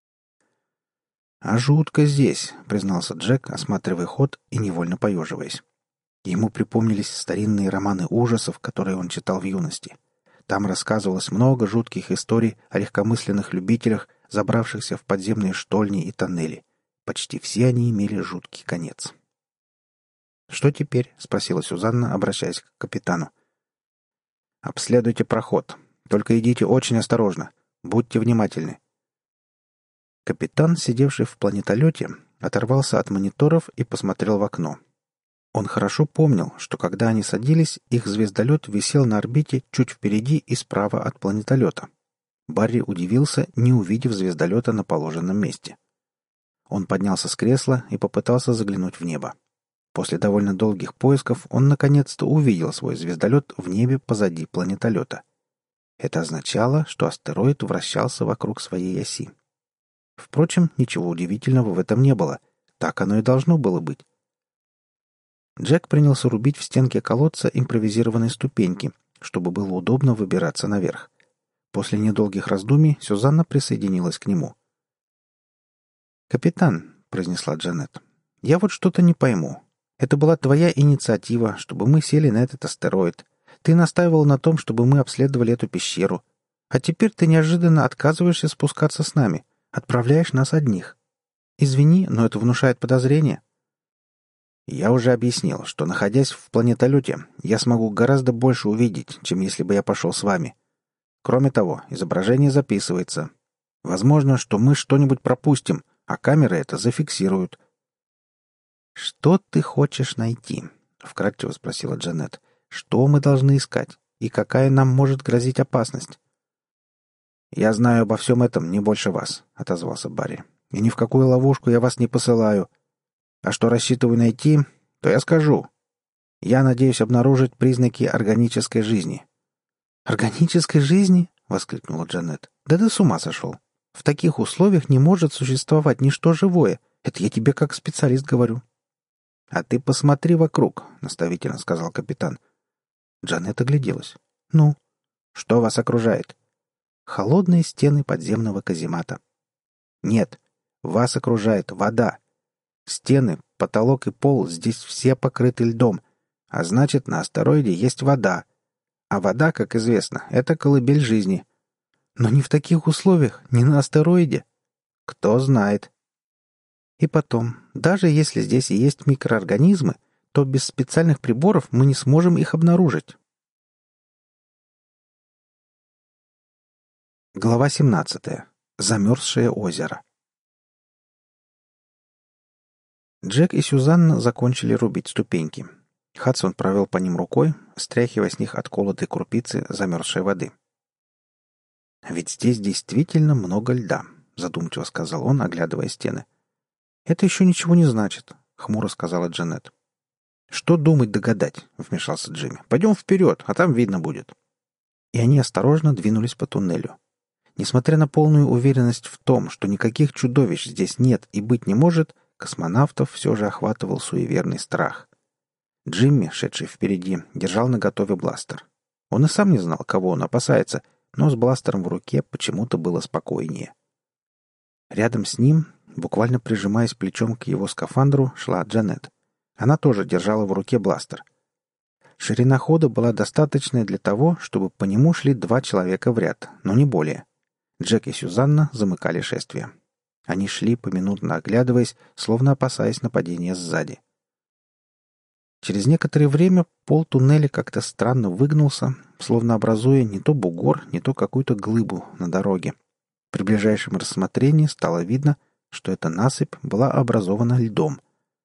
«А жутко здесь», — признался Джек, осматривая ход и невольно поеживаясь. Ему припомнились старинные романы ужасов, которые он читал в юности. Там рассказывалось много жутких историй о легкомысленных любителях, забравшихся в подземные штольни и тоннели. Почти все они имели жуткий конец. «Что теперь?» — спросила Сюзанна, обращаясь к капитану. «Обследуйте проход. Только идите очень осторожно. Будьте внимательны». Капитан, сидевший в планетолете, оторвался от мониторов и посмотрел в окно. Он хорошо помнил, что когда они садились, их звездолет висел на орбите чуть впереди и справа от планетолета. Барри удивился, не увидев звездолета на положенном месте. Он поднялся с кресла и попытался заглянуть в небо. После довольно долгих поисков он наконец-то увидел свой звездолет в небе позади планетолета. Это означало, что астероид вращался вокруг своей оси. Впрочем, ничего удивительного в этом не было. Так оно и должно было быть. Джек принялся рубить в стенке колодца импровизированные ступеньки, чтобы было удобно выбираться наверх. После недолгих раздумий Сюзанна присоединилась к нему. «Капитан», — произнесла Джанет, — «я вот что-то не пойму. Это была твоя инициатива, чтобы мы сели на этот астероид. Ты настаивал на том, чтобы мы обследовали эту пещеру. А теперь ты неожиданно отказываешься спускаться с нами, отправляешь нас одних. Извини, но это внушает подозрение». «Я уже объяснил, что, находясь в планетолете, я смогу гораздо больше увидеть, чем если бы я пошел с вами. Кроме того, изображение записывается. Возможно, что мы что-нибудь пропустим, а камеры это зафиксируют». «Что ты хочешь найти?» — вкратчиво спросила Джанет. «Что мы должны искать? И какая нам может грозить опасность?» «Я знаю обо всем этом не больше вас», — отозвался Барри. «И ни в какую ловушку я вас не посылаю. А что рассчитываю найти, то я скажу. Я надеюсь обнаружить признаки органической жизни». «Органической жизни?» — воскликнула Джанет. «Да ты с ума сошел. В таких условиях не может существовать ничто живое. Это я тебе как специалист говорю». «А ты посмотри вокруг», — наставительно сказал капитан. Джанет огляделась. «Ну?» «Что вас окружает?» «Холодные стены подземного каземата». «Нет, вас окружает вода. Стены, потолок и пол здесь все покрыты льдом, а значит, на астероиде есть вода. А вода, как известно, это колыбель жизни. Но не в таких условиях, не на астероиде. Кто знает. И потом, даже если здесь и есть микроорганизмы, то без специальных приборов мы не сможем их обнаружить». Глава 17. Замерзшее озеро. Джек и Сюзанна закончили рубить ступеньки. Хадсон провел по ним рукой, стряхивая с них отколотые крупицы замерзшей воды. «Ведь здесь действительно много льда», — задумчиво сказал он, оглядывая стены. «Это еще ничего не значит», — хмуро сказала Джанет. «Что думать да гадать?» — вмешался Джимми. «Пойдем вперед, а там видно будет». И они осторожно двинулись по туннелю. Несмотря на полную уверенность в том, что никаких чудовищ здесь нет и быть не может, космонавтов все же охватывал суеверный страх. Джимми, шедший впереди, держал наготове бластер. Он и сам не знал, кого он опасается, но с бластером в руке почему-то было спокойнее. Рядом с ним, буквально прижимаясь плечом к его скафандру, шла Джанет. Она тоже держала в руке бластер. Ширина хода была достаточной для того, чтобы по нему шли 2 человека в ряд, но не более. Джек и Сюзанна замыкали шествие. Они шли, поминутно оглядываясь, словно опасаясь нападения сзади. Через некоторое время пол туннеля как-то странно выгнулся, словно образуя не то бугор, не то какую-то глыбу на дороге. При ближайшем рассмотрении стало видно, что эта насыпь была образована льдом.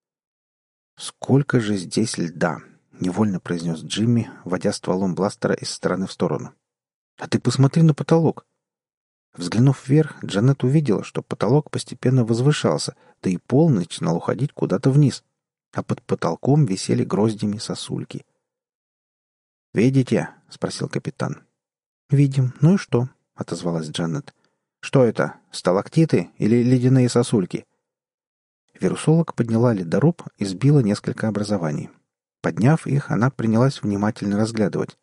«Сколько же здесь льда!» — невольно произнес Джимми, водя стволом бластера из стороны в сторону. «А ты посмотри на потолок!» Взглянув вверх, Джанет увидела, что потолок постепенно возвышался, да и пол начинал уходить куда-то вниз, а под потолком висели гроздями сосульки. «Видите?» — спросил капитан. «Видим. Ну и что?» — отозвалась Джанет. «Что это? Сталактиты или ледяные сосульки?» Вирусолог подняла ледоруб и сбила несколько образований. Подняв их, она принялась внимательно разглядывать.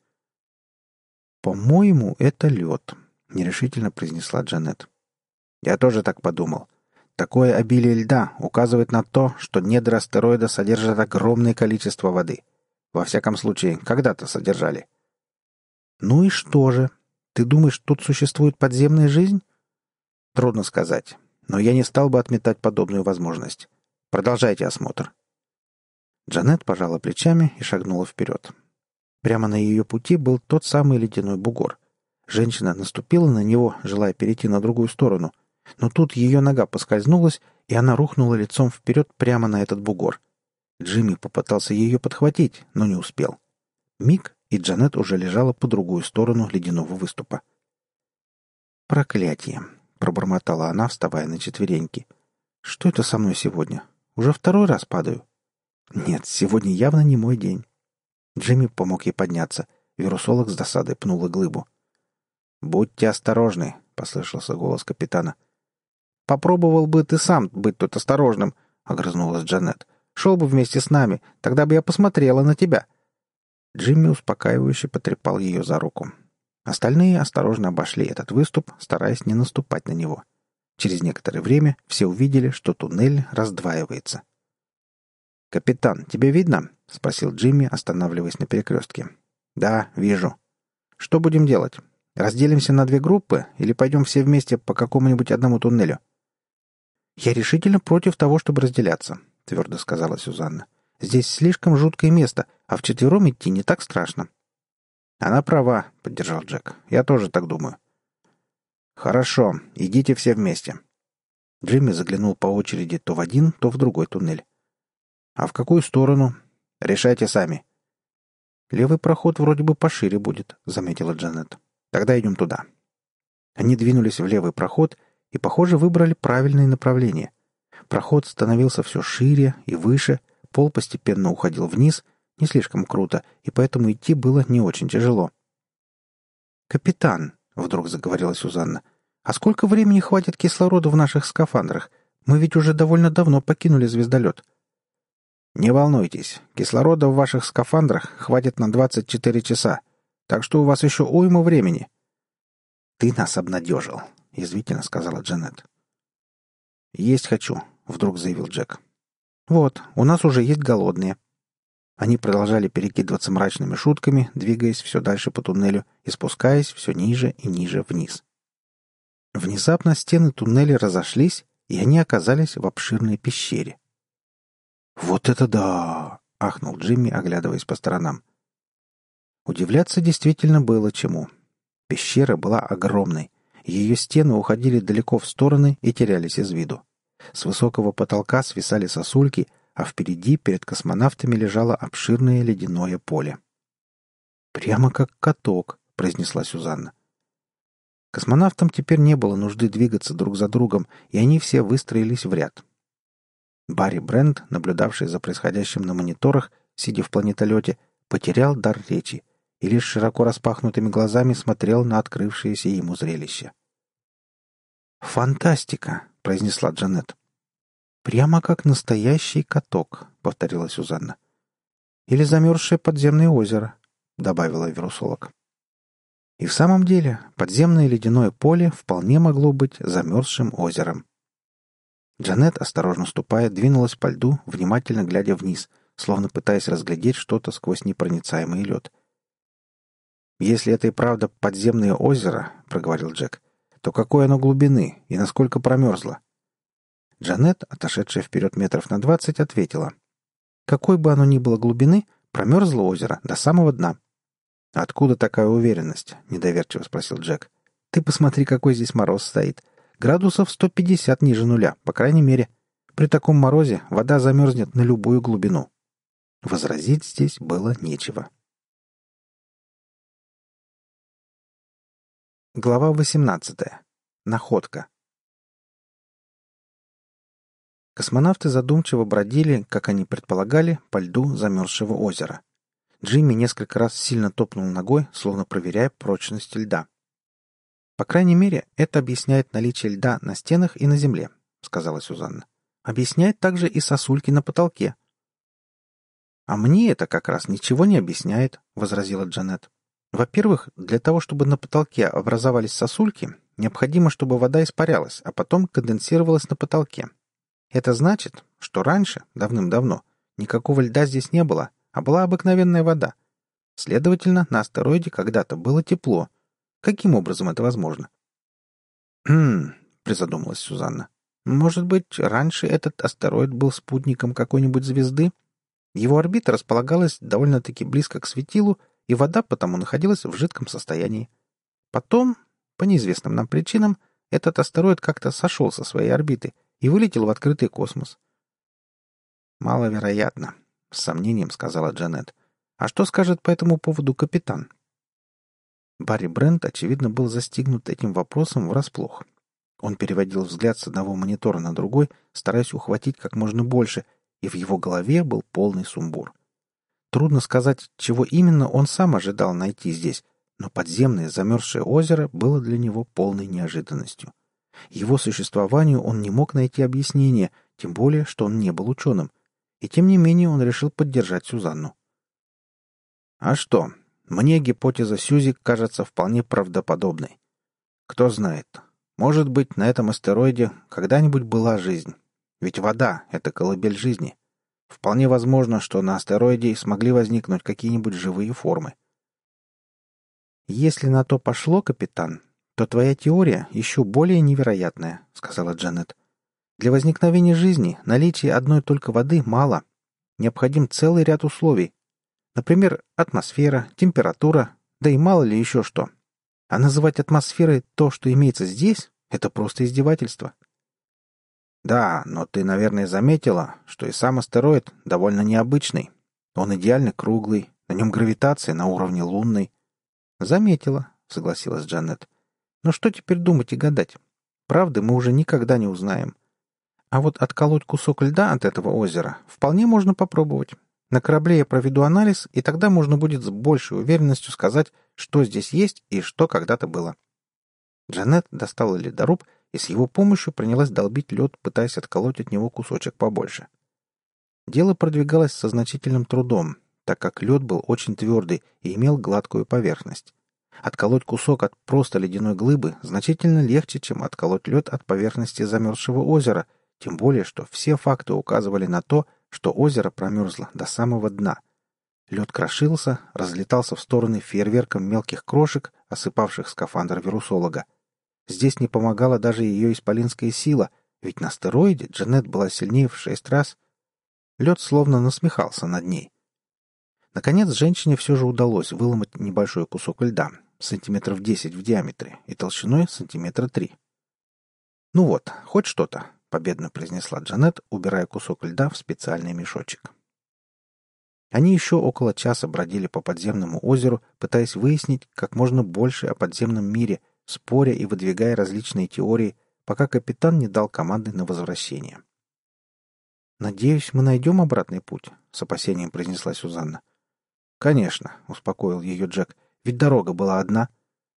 «По-моему, это лед», — нерешительно произнесла Джанет. «Я тоже так подумал. Такое обилие льда указывает на то, что недра астероида содержат огромное количество воды. Во всяком случае, когда-то содержали». «Ну и что же? Ты думаешь, тут существует подземная жизнь?» «Трудно сказать. Но я не стал бы отметать подобную возможность. Продолжайте осмотр». Джанет пожала плечами и шагнула вперед. Прямо на ее пути был тот самый ледяной бугор. Женщина наступила на него, желая перейти на другую сторону, но тут ее нога поскользнулась, и она рухнула лицом вперед прямо на этот бугор. Джимми попытался ее подхватить, но не успел. Миг, и Джанет уже лежала по другую сторону ледяного выступа. «Проклятие!» — пробормотала она, вставая на четвереньки. «Что это со мной сегодня? Уже 2-й раз падаю. Нет, сегодня явно не мой день». Джимми помог ей подняться. Вирусолог с досадой пнула глыбу. «Будьте осторожны», — послышался голос капитана. «Попробовал бы ты сам быть тут осторожным», — огрызнулась Джанет. Шел бы вместе с нами, тогда бы я посмотрела на тебя». Джимми успокаивающе потрепал ее за руку. Остальные осторожно обошли этот выступ, стараясь не наступать на него. Через некоторое время все увидели, что туннель раздваивается. «Капитан, тебе видно?» — спросил Джимми, останавливаясь на перекрестке. «Да, вижу. Что будем делать? Разделимся на 2 группы или пойдем все вместе по какому-нибудь одному туннелю?» «Я решительно против того, чтобы разделяться», — твердо сказала Сюзанна. «Здесь слишком жуткое место, а вчетвером идти не так страшно». «Она права», — поддержал Джек. «Я тоже так думаю». «Хорошо, идите все вместе». Джимми заглянул по очереди то в один, то в другой туннель. «А в какую сторону? Решайте сами». «Левый проход вроде бы пошире будет», — заметила Джанет. «Тогда идем туда». Они двинулись в левый проход и, похоже, выбрали правильное направление. Проход становился все шире и выше, пол постепенно уходил вниз, не слишком круто, и поэтому идти было не очень тяжело. «Капитан», — вдруг заговорила Сюзанна, — «а сколько времени хватит кислорода в наших скафандрах? Мы ведь уже довольно давно покинули звездолет». «Не волнуйтесь, кислорода в ваших скафандрах хватит на 24 часа, так что у вас еще уйма времени». «Ты нас обнадежил», — язвительно сказала Джанет. «Есть хочу», — вдруг заявил Джек. «Вот, у нас уже есть голодные». Они продолжали перекидываться мрачными шутками, двигаясь все дальше по туннелю и спускаясь все ниже и ниже вниз. Внезапно стены туннеля разошлись, и они оказались в обширной пещере. «Вот это да!» — ахнул Джимми, оглядываясь по сторонам. Удивляться действительно было чему. Пещера была огромной. Ее стены уходили далеко в стороны и терялись из виду. С высокого потолка свисали сосульки, а впереди перед космонавтами лежало обширное ледяное поле. «Прямо как каток», — произнесла Сюзанна. Космонавтам теперь не было нужды двигаться друг за другом, и они все выстроились в ряд. Барри Брент, наблюдавший за происходящим на мониторах, сидя в планетолете, потерял дар речи и лишь широко распахнутыми глазами смотрел на открывшееся ему зрелище. «Фантастика!» — произнесла Джанет. «Прямо как настоящий каток», — повторила Сюзанна. «Или замерзшее подземное озеро», — добавила вирусолог. И в самом деле подземное ледяное поле вполне могло быть замерзшим озером. Джанет, осторожно ступая, двинулась по льду, внимательно глядя вниз, словно пытаясь разглядеть что-то сквозь непроницаемый лед. «Если это и правда подземное озеро, — проговорил Джек, — то какой оно глубины и насколько промерзло?» Джанет, отошедшая вперед метров на 20, ответила. «Какой бы оно ни было глубины, промерзло озеро до самого дна». «Откуда такая уверенность?» — недоверчиво спросил Джек. «Ты посмотри, какой здесь мороз стоит. Градусов 150 ниже нуля, по крайней мере. При таком морозе вода замерзнет на любую глубину». Возразить здесь было нечего. Глава 18. Находка. Космонавты задумчиво бродили, как они предполагали, по льду замерзшего озера. Джимми несколько раз сильно топнул ногой, словно проверяя прочность льда. «По крайней мере, это объясняет наличие льда на стенах и на земле», — сказала Сюзанна. «Объясняет также и сосульки на потолке». «А мне это как раз ничего не объясняет», — возразила Джанет. «Во-первых, для того, чтобы на потолке образовались сосульки, необходимо, чтобы вода испарялась, а потом конденсировалась на потолке. Это значит, что раньше, давным-давно, никакого льда здесь не было, а была обыкновенная вода. Следовательно, на астероиде когда-то было тепло. Каким образом это возможно?» Призадумалась Сюзанна. «Может быть, раньше этот астероид был спутником какой-нибудь звезды? Его орбита располагалась довольно-таки близко к светилу, и вода потому находилась в жидком состоянии. Потом, по неизвестным нам причинам, этот астероид как-то сошел со своей орбиты и вылетел в открытый космос». «Маловероятно», — с сомнением сказала Джанет. «А что скажет по этому поводу капитан?» Барри Брент, очевидно, был застигнут этим вопросом врасплох. Он переводил взгляд с одного монитора на другой, стараясь ухватить как можно больше, и в его голове был полный сумбур. Трудно сказать, чего именно он сам ожидал найти здесь, но подземное замерзшее озеро было для него полной неожиданностью. Его существованию он не мог найти объяснения, тем более, что он не был ученым, И тем не менее он решил поддержать Сюзанну. «А что? Мне гипотеза Сьюзи кажется вполне правдоподобной. Кто знает, может быть, на этом астероиде когда-нибудь была жизнь. Ведь вода — это колыбель жизни. Вполне возможно, что на астероиде смогли возникнуть какие-нибудь живые формы. «Если на то пошло, капитан, то твоя теория еще более невероятная», — сказала Джанет. «Для возникновения жизни наличие одной только воды мало. Необходим целый ряд условий. Например, атмосфера, температура, да и мало ли еще что. А называть атмосферой то, что имеется здесь, это просто издевательство». «Да, но ты, наверное, заметила, что и сам астероид довольно необычный. Он идеально круглый, на нем гравитация на уровне лунной». «Заметила», — согласилась Джанет. «Но что теперь думать и гадать? Правды мы уже никогда не узнаем. А вот отколоть кусок льда от этого озера вполне можно попробовать. На корабле я проведу анализ, и тогда можно будет с большей уверенностью сказать, что здесь есть и что когда-то было». Джанет достала ледоруб и с его помощью принялась долбить лед, пытаясь отколоть от него кусочек побольше. Дело продвигалось со значительным трудом, так как лед был очень твердый и имел гладкую поверхность. Отколоть кусок от просто ледяной глыбы значительно легче, чем отколоть лед от поверхности замерзшего озера, тем более, что все факты указывали на то, что озеро промерзло до самого дна. Лед крошился, разлетался в стороны фейерверком мелких крошек, осыпавших скафандр вирусолога. Здесь не помогала даже ее исполинская сила, ведь на астероиде Джанет была сильнее в 6 раз. Лед словно насмехался над ней. Наконец, женщине все же удалось выломать небольшой кусок льда, сантиметров 10 в диаметре и толщиной сантиметра 3. «Ну вот, хоть что-то», — победно произнесла Джанет, убирая кусок льда в специальный мешочек. Они еще около часа бродили по подземному озеру, пытаясь выяснить как можно больше о подземном мире, споря и выдвигая различные теории, пока капитан не дал команды на возвращение. «Надеюсь, мы найдем обратный путь», — с опасением произнесла Сюзанна. «Конечно», — успокоил ее Джек, — «ведь дорога была одна».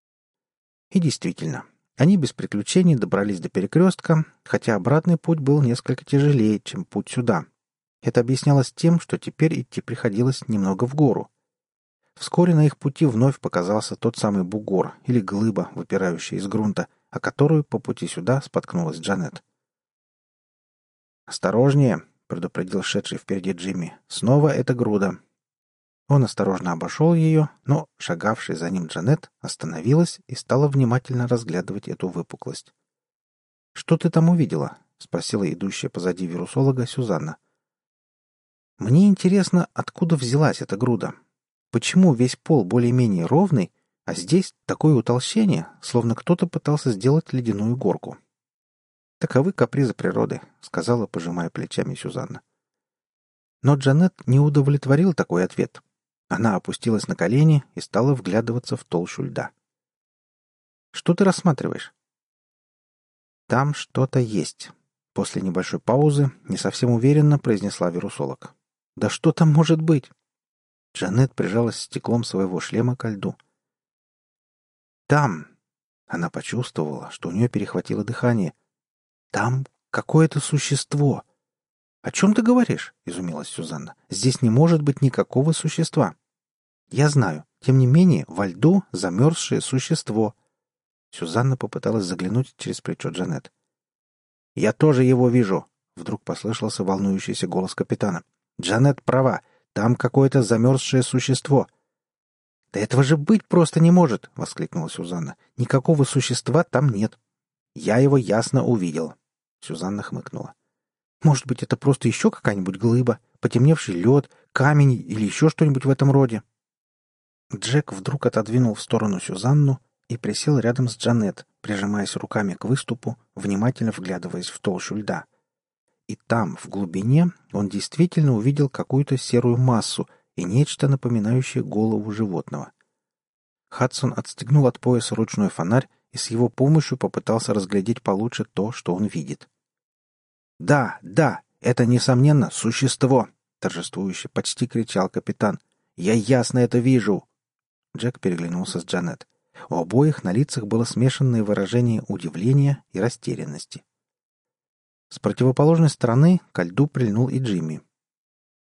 И действительно, они без приключений добрались до перекрестка, хотя обратный путь был несколько тяжелее, чем путь сюда. Это объяснялось тем, что теперь идти приходилось немного в гору. Вскоре на их пути вновь показался тот самый бугор или глыба, выпирающая из грунта, о которую по пути сюда споткнулась Джанет. «Осторожнее!» — предупредил шедший впереди Джимми. «Снова эта груда!» Он осторожно обошел ее, но шагавшая за ним Джанет остановилась и стала внимательно разглядывать эту выпуклость. «Что ты там увидела?» — спросила идущая позади вирусолога Сюзанна. «Мне интересно, откуда взялась эта груда. Почему весь пол более-менее ровный, а здесь такое утолщение, словно кто-то пытался сделать ледяную горку?» «Таковы капризы природы», — сказала, пожимая плечами Сюзанна. Но Джанет не удовлетворил такой ответ. Она опустилась на колени и стала вглядываться в толщу льда. «Что ты рассматриваешь?» «Там что-то есть», — после небольшой паузы не совсем уверенно произнесла вирусолог. «Да что там может быть?» Джанет прижалась стеклом своего шлема ко льду. «Там!» — она почувствовала, что у нее перехватило дыхание. «Там какое-то существо!» «О чем ты говоришь?» — изумилась Сюзанна. «Здесь не может быть никакого существа». «Я знаю. Тем не менее, во льду замерзшее существо». Сюзанна попыталась заглянуть через плечо Джанет. «Я тоже его вижу!» — вдруг послышался волнующийся голос капитана. «Джанет права. Там какое-то замерзшее существо». «Да этого же быть просто не может!» — воскликнула Сюзанна. «Никакого существа там нет». «Я его ясно увидел». Сюзанна хмыкнула. «Может быть, это просто еще какая-нибудь глыба, потемневший лед, камень или еще что-нибудь в этом роде?» Джек вдруг отодвинул в сторону Сюзанну и присел рядом с Джанет, прижимаясь руками к выступу, внимательно вглядываясь в толщу льда. И там, в глубине, он действительно увидел какую-то серую массу и нечто, напоминающее голову животного. Хадсон отстегнул от пояса ручной фонарь и с его помощью попытался разглядеть получше то, что он видит. «Да, да, это, несомненно, существо!» — торжествующе почти кричал капитан. «Я ясно это вижу!» Джек переглянулся с Джанет. У обоих на лицах было смешанное выражение удивления и растерянности. С противоположной стороны ко льду прильнул и Джимми.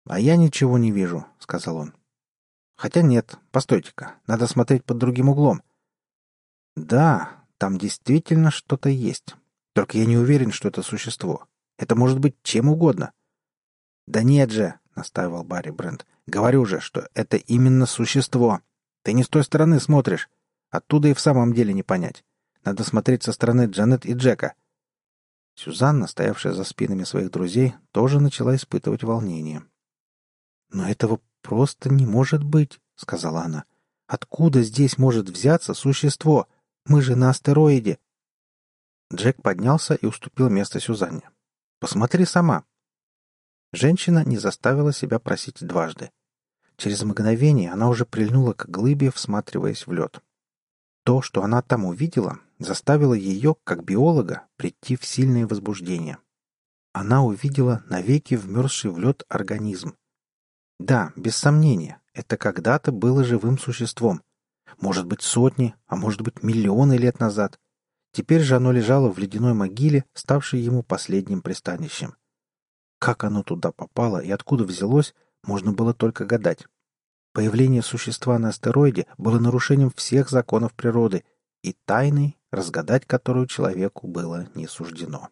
«А я ничего не вижу», — сказал он. «Хотя нет, постойте-ка, надо смотреть под другим углом». «Да, там действительно что-то есть. Только я не уверен, что это существо. Это может быть чем угодно». «Да нет же», — настаивал Барри Брент. «Говорю же, что это именно существо. Ты не с той стороны смотришь. Оттуда и в самом деле не понять. Надо смотреть со стороны Джанет и Джека». Сюзанна, стоявшая за спинами своих друзей, тоже начала испытывать волнение. «Но этого просто не может быть», — сказала она. «Откуда здесь может взяться существо? Мы же на астероиде». Джек поднялся и уступил место Сюзанне. «Посмотри сама». Женщина не заставила себя просить дважды. Через мгновение она уже прильнула к глыбе, всматриваясь в лед. То, что она там увидела, заставило ее, как биолога, прийти в сильное возбуждение. Она увидела навеки вмерзший в лед организм. Да, без сомнения, это когда-то было живым существом. Может быть, сотни, а может быть, миллионы лет назад. Теперь же оно лежало в ледяной могиле, ставшей ему последним пристанищем. Как оно туда попало и откуда взялось, можно было только гадать. Появление существа на астероиде было нарушением всех законов природы и тайной, разгадать которую человеку было не суждено.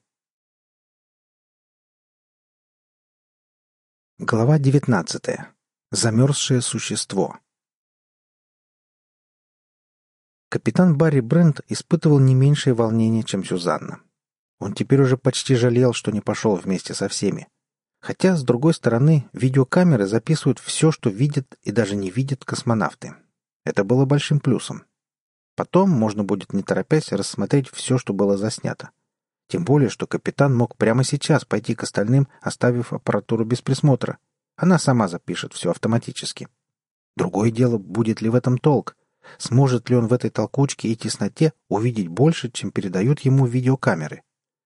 Глава 19. Замерзшее существо. Капитан Барри Брент испытывал не меньшее волнение, чем Сюзанна. Он теперь уже почти жалел, что не пошел вместе со всеми. Хотя, с другой стороны, видеокамеры записывают все, что видят и даже не видят космонавты. Это было большим плюсом. Потом можно будет, не торопясь, рассмотреть все, что было заснято. Тем более, что капитан мог прямо сейчас пойти к остальным, оставив аппаратуру без присмотра. Она сама запишет все автоматически. Другое дело, будет ли в этом толк? Сможет ли он в этой толкучке и тесноте увидеть больше, чем передают ему видеокамеры?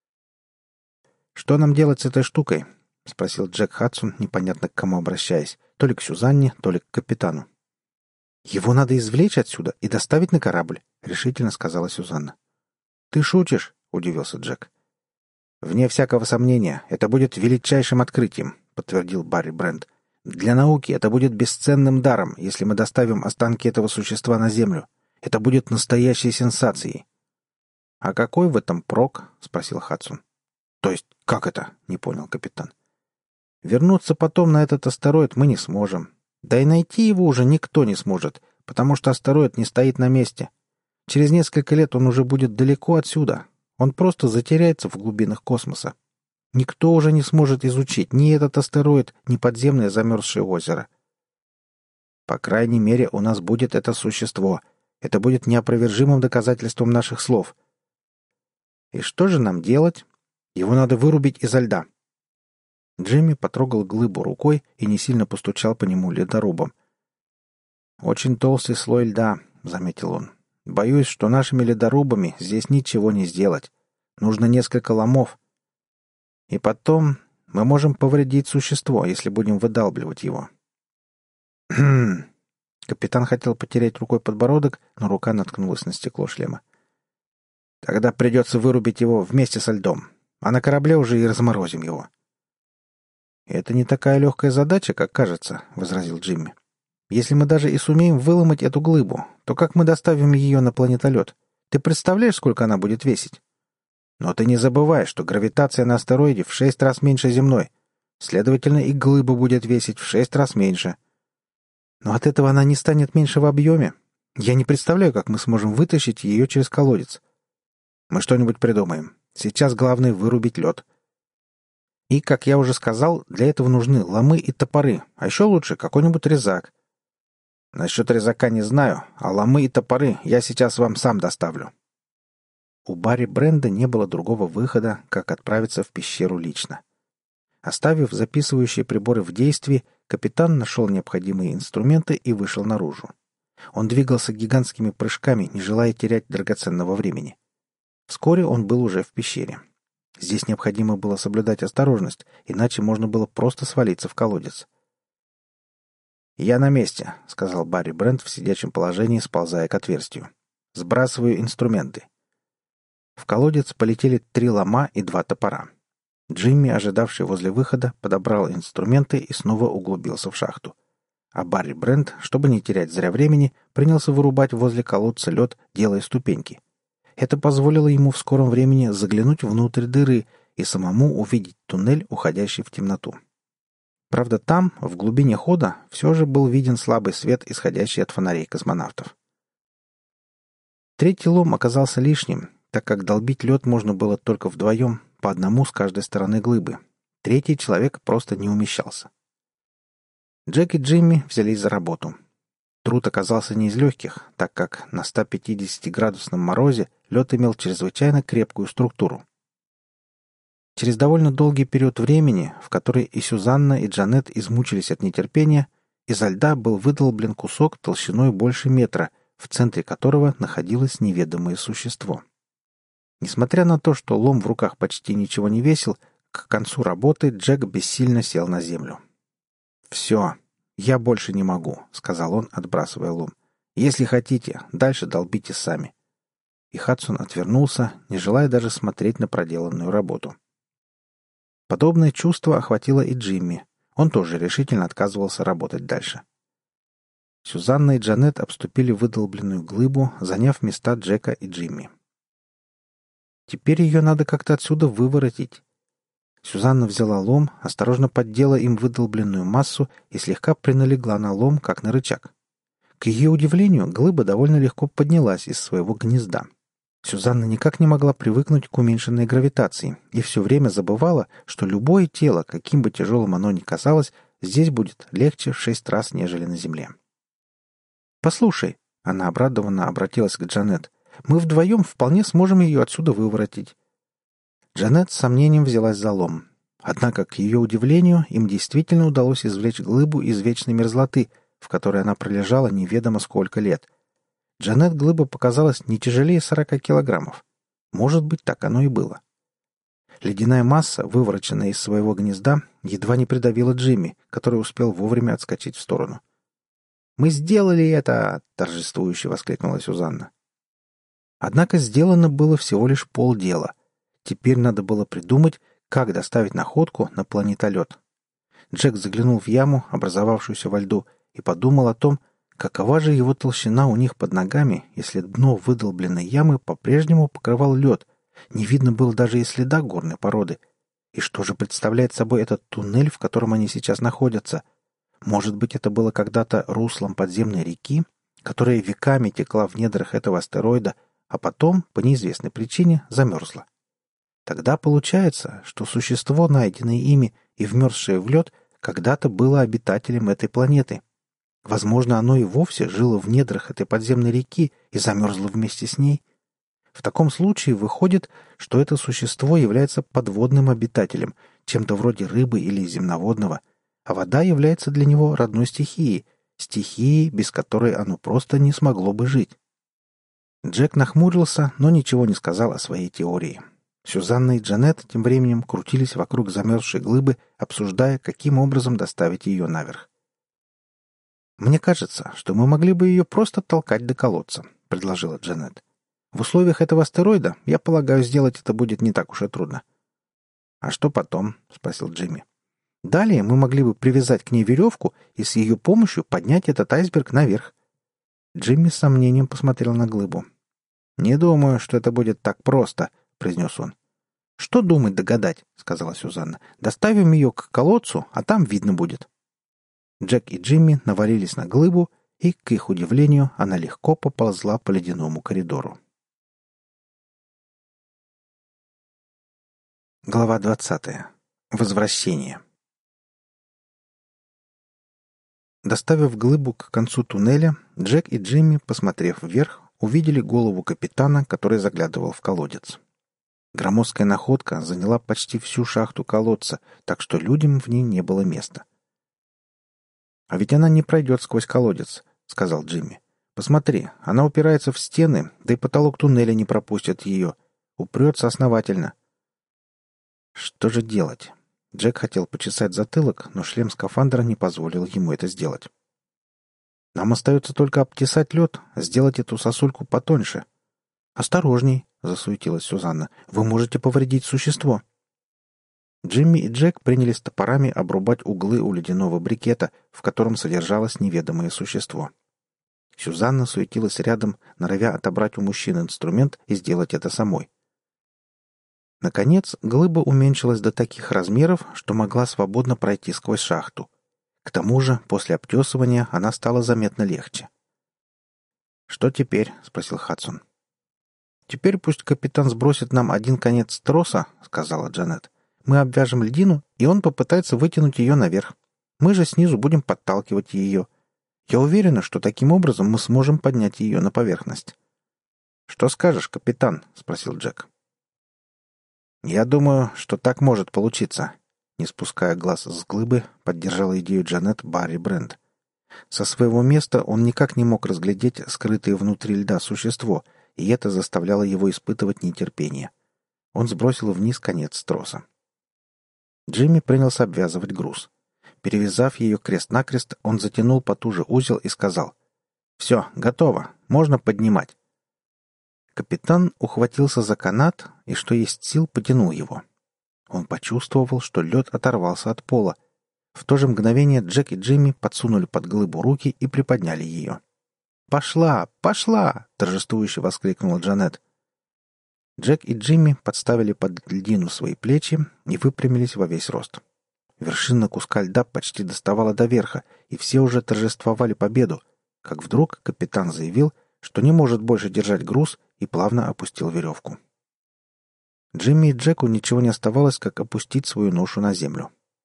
«Что нам делать с этой штукой?» — спросил Джек Хадсон, непонятно к кому обращаясь, то ли к Сюзанне, то ли к капитану. «Его надо извлечь отсюда и доставить на корабль», — решительно сказала Сюзанна. «Ты шутишь?» — удивился Джек. «Вне всякого сомнения, это будет величайшим открытием», — подтвердил Барри Брент. «Для науки это будет бесценным даром, если мы доставим останки этого существа на Землю. Это будет настоящей сенсацией». «А какой в этом прок?» — спросил Хадсон. «То есть, как это?» — не понял капитан. «Вернуться потом на этот астероид мы не сможем. Да и найти его уже никто не сможет, потому что астероид не стоит на месте. Через несколько лет он уже будет далеко отсюда. Он просто затеряется в глубинах космоса. Никто уже не сможет изучить ни этот астероид, ни подземное замерзшее озеро. По крайней мере, у нас будет это существо. Это будет неопровержимым доказательством наших слов. И что же нам делать? Его надо вырубить изо льда». Джимми потрогал глыбу рукой и не сильно постучал по нему ледорубом. «Очень толстый слой льда», — заметил он. «Боюсь, что нашими ледорубами здесь ничего не сделать. Нужно несколько ломов. И потом мы можем повредить существо, если будем выдалбливать его». «Хм...» Капитан хотел потереть рукой подбородок, но рука наткнулась на стекло шлема. «Тогда придется вырубить его вместе со льдом, а на корабле уже и разморозим его». «Это не такая легкая задача, как кажется», — возразил Джимми. «Если мы даже и сумеем выломать эту глыбу, то как мы доставим ее на планетолет? Ты представляешь, сколько она будет весить? Но ты не забывай, что гравитация на астероиде в 6 раз меньше земной. Следовательно, и глыба будет весить в 6 раз меньше. Но от этого она не станет меньше в объеме. Я не представляю, как мы сможем вытащить ее через колодец. Мы что-нибудь придумаем. Сейчас главное вырубить лед. И, как я уже сказал, для этого нужны ломы и топоры, а еще лучше какой-нибудь резак. Насчет резака не знаю, а ломы и топоры я сейчас вам сам доставлю». У Барри Бренда не было другого выхода, как отправиться в пещеру лично. Оставив записывающие приборы в действии, капитан нашел необходимые инструменты и вышел наружу. Он двигался гигантскими прыжками, не желая терять драгоценного времени. Вскоре он был уже в пещере. Здесь необходимо было соблюдать осторожность, иначе можно было просто свалиться в колодец. «Я на месте», — сказал Барри Брент в сидячем положении, сползая к отверстию. «Сбрасываю инструменты». В колодец полетели 3 лома и 2 топора. Джимми, ожидавший возле выхода, подобрал инструменты и снова углубился в шахту. А Барри Брент, чтобы не терять зря времени, принялся вырубать возле колодца лед, делая ступеньки. Это позволило ему в скором времени заглянуть внутрь дыры и самому увидеть туннель, уходящий в темноту. Правда, там, в глубине хода, все же был виден слабый свет, исходящий от фонарей космонавтов. Третий лом оказался лишним, так как долбить лед можно было только вдвоем, по одному с каждой стороны глыбы. Третий человек просто не умещался. Джек и Джимми взялись за работу. Труд оказался не из легких, так как на 150-градусном морозе лед имел чрезвычайно крепкую структуру. Через довольно долгий период времени, в который и Сюзанна, и Джанет измучились от нетерпения, изо льда был выдолблен кусок толщиной больше метра, в центре которого находилось неведомое существо. Несмотря на то, что лом в руках почти ничего не весил, к концу работы Джек бессильно сел на землю. «Все, я больше не могу», — сказал он, отбрасывая лом. «Если хотите, дальше долбите сами». И Хадсон отвернулся, не желая даже смотреть на проделанную работу. Подобное чувство охватило и Джимми. Он тоже решительно отказывался работать дальше. Сюзанна и Джанет обступили выдолбленную глыбу, заняв места Джека и Джимми. «Теперь ее надо как-то отсюда выворотить». Сюзанна взяла лом, осторожно поддела им выдолбленную массу и слегка приналегла на лом, как на рычаг. К ее удивлению, глыба довольно легко поднялась из своего гнезда. Сюзанна никак не могла привыкнуть к уменьшенной гравитации и все время забывала, что любое тело, каким бы тяжелым оно ни казалось, здесь будет легче в 6 раз, нежели на Земле. «Послушай», — она обрадованно обратилась к Джанет, — «мы вдвоем вполне сможем ее отсюда выворотить». Джанет с сомнением взялась за лом. Однако, к ее удивлению, им действительно удалось извлечь глыбу из вечной мерзлоты, в которой она пролежала неведомо сколько лет. Джанет глыба показалась не тяжелее 40 килограммов. Может быть, так оно и было. Ледяная масса, вывороченная из своего гнезда, едва не придавила Джимми, который успел вовремя отскочить в сторону. «Мы сделали это!» — торжествующе воскликнула Сюзанна. Однако сделано было всего лишь полдела. Теперь надо было придумать, как доставить находку на планетолет. Джек заглянул в яму, образовавшуюся во льду, и подумал о том, какова же его толщина у них под ногами, если дно выдолбленной ямы по-прежнему покрывал лед, не видно было даже и следа горной породы. И что же представляет собой этот туннель, в котором они сейчас находятся? Может быть, это было когда-то руслом подземной реки, которая веками текла в недрах этого астероида, а потом, по неизвестной причине, замерзла. Тогда получается, что существо, найденное ими и вмерзшее в лед, когда-то было обитателем этой планеты. Возможно, оно и вовсе жило в недрах этой подземной реки и замерзло вместе с ней. В таком случае выходит, что это существо является подводным обитателем, чем-то вроде рыбы или земноводного, а вода является для него родной стихией, без которой оно просто не смогло бы жить. Джек нахмурился, но ничего не сказал о своей теории. Сюзанна и Джанет тем временем крутились вокруг замерзшей глыбы, обсуждая, каким образом доставить ее наверх. «Мне кажется, что мы могли бы ее просто толкать до колодца», — предложила Джанет. «В условиях этого астероида, я полагаю, сделать это будет не так уж и трудно». «А что потом?» — спросил Джимми. «Далее мы могли бы привязать к ней веревку и с ее помощью поднять этот айсберг наверх». Джимми с сомнением посмотрел на глыбу. «Не думаю, что это будет так просто», — произнес он. «Что думать да гадать?» — сказала Сюзанна. «Доставим ее к колодцу, а там видно будет». Джек и Джимми навалились на глыбу, и, к их удивлению, она легко поползла по ледяному коридору. Глава 20. Возвращение. Доставив глыбу к концу туннеля, Джек и Джимми, посмотрев вверх, увидели голову капитана, который заглядывал в колодец. Громоздкая находка заняла почти всю шахту колодца, так что людям в ней не было места. «А ведь она не пройдет сквозь колодец», — сказал Джимми. «Посмотри, она упирается в стены, да и потолок туннеля не пропустит ее. Упрется основательно». Что же делать? Джек хотел почесать затылок, но шлем скафандра не позволил ему это сделать. «Нам остается только обтесать лед, сделать эту сосульку потоньше». «Осторожней», — засуетилась Сюзанна. «Вы можете повредить существо». Джимми и Джек принялись топорами обрубать углы у ледяного брикета, в котором содержалось неведомое существо. Сюзанна суетилась рядом, норовя отобрать у мужчин инструмент и сделать это самой. Наконец, глыба уменьшилась до таких размеров, что могла свободно пройти сквозь шахту. К тому же, после обтесывания она стала заметно легче. «Что теперь?» — спросил Хадсон. «Теперь пусть капитан сбросит нам один конец троса», — сказала Джанет. «Мы обвяжем льдину, и он попытается вытянуть ее наверх. Мы же снизу будем подталкивать ее. Я уверена, что таким образом мы сможем поднять ее на поверхность». «Что скажешь, капитан?» — спросил Джек. «Я думаю, что так может получиться», — не спуская глаз с глыбы, поддержала идею Джанет Барри Брент. Со своего места он никак не мог разглядеть скрытое внутри льда существо, и это заставляло его испытывать нетерпение. Он сбросил вниз конец троса. Джимми принялся обвязывать груз. Перевязав ее крест-накрест, он затянул потуже узел и сказал: «Все, готово, можно поднимать». Капитан ухватился за канат и, что есть сил, потянул его. Он почувствовал, что лед оторвался от пола. В то же мгновение Джек и Джимми подсунули под глыбу руки и приподняли ее. «Пошла! Пошла!» — торжествующе воскликнула Джанет. Джек и Джимми подставили под льдину свои плечи и выпрямились во весь рост. Вершина куска льда почти доставала до верха, и все уже торжествовали победу, как вдруг капитан заявил, что не может больше держать груз, и плавно опустил веревку. Джимми и Джеку ничего не оставалось, как опустить свою ношу на землю.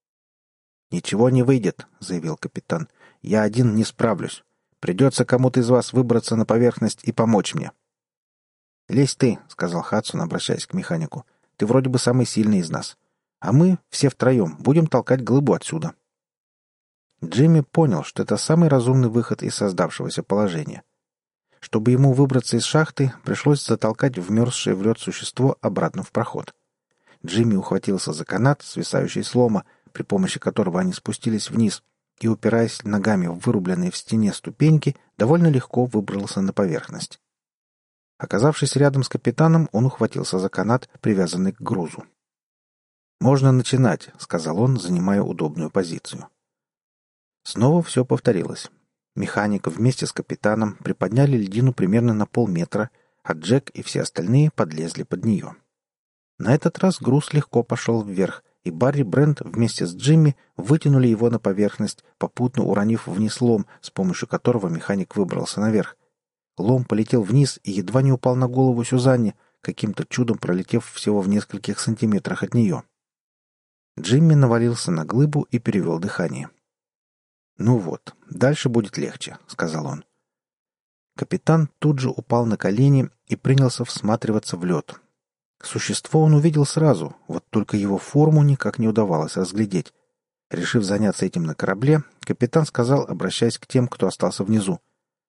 «Ничего не выйдет», — заявил капитан. «Я один не справлюсь. Придется кому-то из вас выбраться на поверхность и помочь мне». «Лезь ты», — сказал Хадсон, обращаясь к механику. «Ты вроде бы самый сильный из нас. А мы, все втроем, будем толкать глыбу отсюда». Джимми понял, что это самый разумный выход из создавшегося положения. Чтобы ему выбраться из шахты, пришлось затолкать вмерзшее в лед существо обратно в проход. Джимми ухватился за канат, свисающий с лома, при помощи которого они спустились вниз, и, упираясь ногами в вырубленные в стене ступеньки, довольно легко выбрался на поверхность. Оказавшись рядом с капитаном, он ухватился за канат, привязанный к грузу. «Можно начинать», — сказал он, занимая удобную позицию. Снова все повторилось. Механик вместе с капитаном приподняли льдину примерно на полметра, а Джек и все остальные подлезли под нее. На этот раз груз легко пошел вверх, и Барри Брент вместе с Джимми вытянули его на поверхность, попутно уронив вниз лом, с помощью которого механик выбрался наверх. Лом полетел вниз и едва не упал на голову Сюзанне, каким-то чудом пролетев всего в нескольких сантиметрах от нее. Джимми навалился на глыбу и перевел дыхание. «Ну вот, дальше будет легче», — сказал он. Капитан тут же упал на колени и принялся всматриваться в лед. Существо он увидел сразу, вот только его форму никак не удавалось разглядеть. Решив заняться этим на корабле, капитан сказал, обращаясь к тем, кто остался внизу: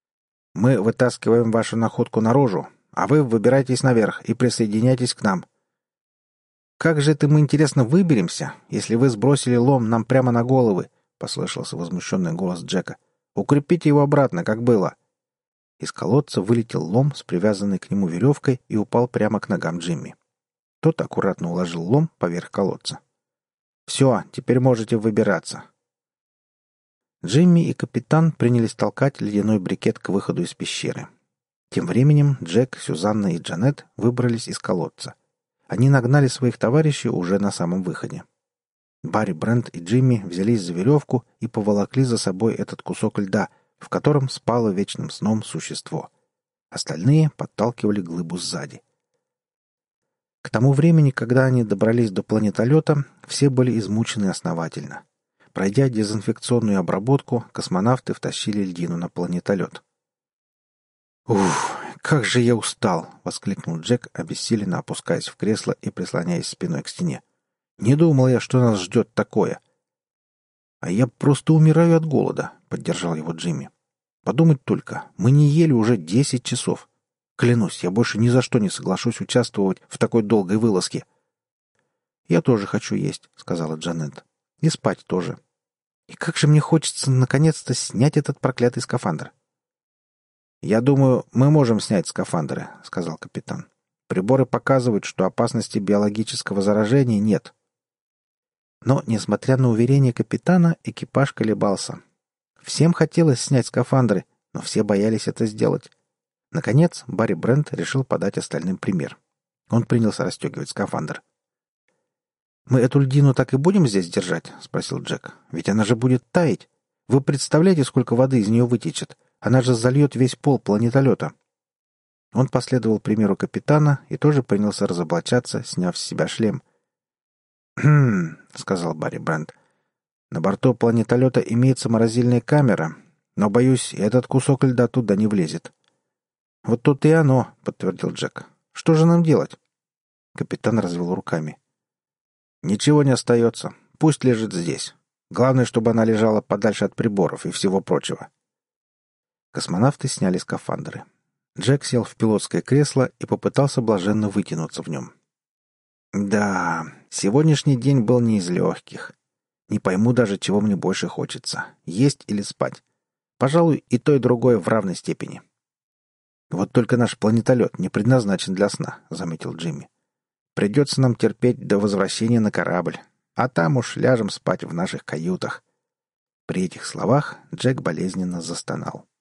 «Мы вытаскиваем вашу находку наружу, а вы выбирайтесь наверх и присоединяйтесь к нам». «Как же это мы, интересно, выберемся, если вы сбросили лом нам прямо на головы?» — послышался возмущенный голос Джека. «Укрепите его обратно, как было». Из колодца вылетел лом с привязанной к нему веревкой и упал прямо к ногам Джимми. Тот аккуратно уложил лом поверх колодца. «Все, теперь можете выбираться». Джимми и капитан принялись толкать ледяной брикет к выходу из пещеры. Тем временем Джек, Сюзанна и Джанет выбрались из колодца. Они нагнали своих товарищей уже на самом выходе. Барри Брент и Джимми взялись за веревку и поволокли за собой этот кусок льда, в котором спало вечным сном существо. Остальные подталкивали глыбу сзади. К тому времени, когда они добрались до планетолета, все были измучены основательно. Пройдя дезинфекционную обработку, космонавты втащили льдину на планетолет. «Уф, как же я устал!» — воскликнул Джек, обессиленно опускаясь в кресло и прислоняясь спиной к стене. «Не думал я, что нас ждет такое!» «А я просто умираю от голода», — поддержал его Джимми. «Подумать только, мы не ели уже 10 часов. Клянусь, я больше ни за что не соглашусь участвовать в такой долгой вылазке». «Я тоже хочу есть», — сказала Джанет. «И спать тоже. И как же мне хочется наконец-то снять этот проклятый скафандр». «Я думаю, мы можем снять скафандры», — сказал капитан. «Приборы показывают, что опасности биологического заражения нет». Но, несмотря на уверение капитана, экипаж колебался. Всем хотелось снять скафандры, но все боялись это сделать. Наконец, Барри Брент решил подать остальным пример. Он принялся расстегивать скафандр. «Мы эту льдину так и будем здесь держать?» — спросил Джек. «Ведь она же будет таять. Вы представляете, сколько воды из нее вытечет? Она же зальет весь пол планетолета». Он последовал примеру капитана и тоже принялся разоблачаться, сняв с себя шлем. «Хм», — сказал Барри Брент. «На борту планетолета имеется морозильная камера, но, боюсь, этот кусок льда туда не влезет». «Вот тут и оно», — подтвердил Джек. «Что же нам делать?» Капитан развел руками. «Ничего не остается. Пусть лежит здесь. Главное, чтобы она лежала подальше от приборов и всего прочего». Космонавты сняли скафандры. Джек сел в пилотское кресло и попытался блаженно вытянуться в нем. «Да, сегодняшний день был не из легких. Не пойму даже, чего мне больше хочется — есть или спать. Пожалуй, и то, и другое в равной степени». «Вот только наш планетолет не предназначен для сна», — заметил Джимми. «Придется нам терпеть до возвращения на корабль, а там уж ляжем спать в наших каютах». При этих словах Джек болезненно застонал.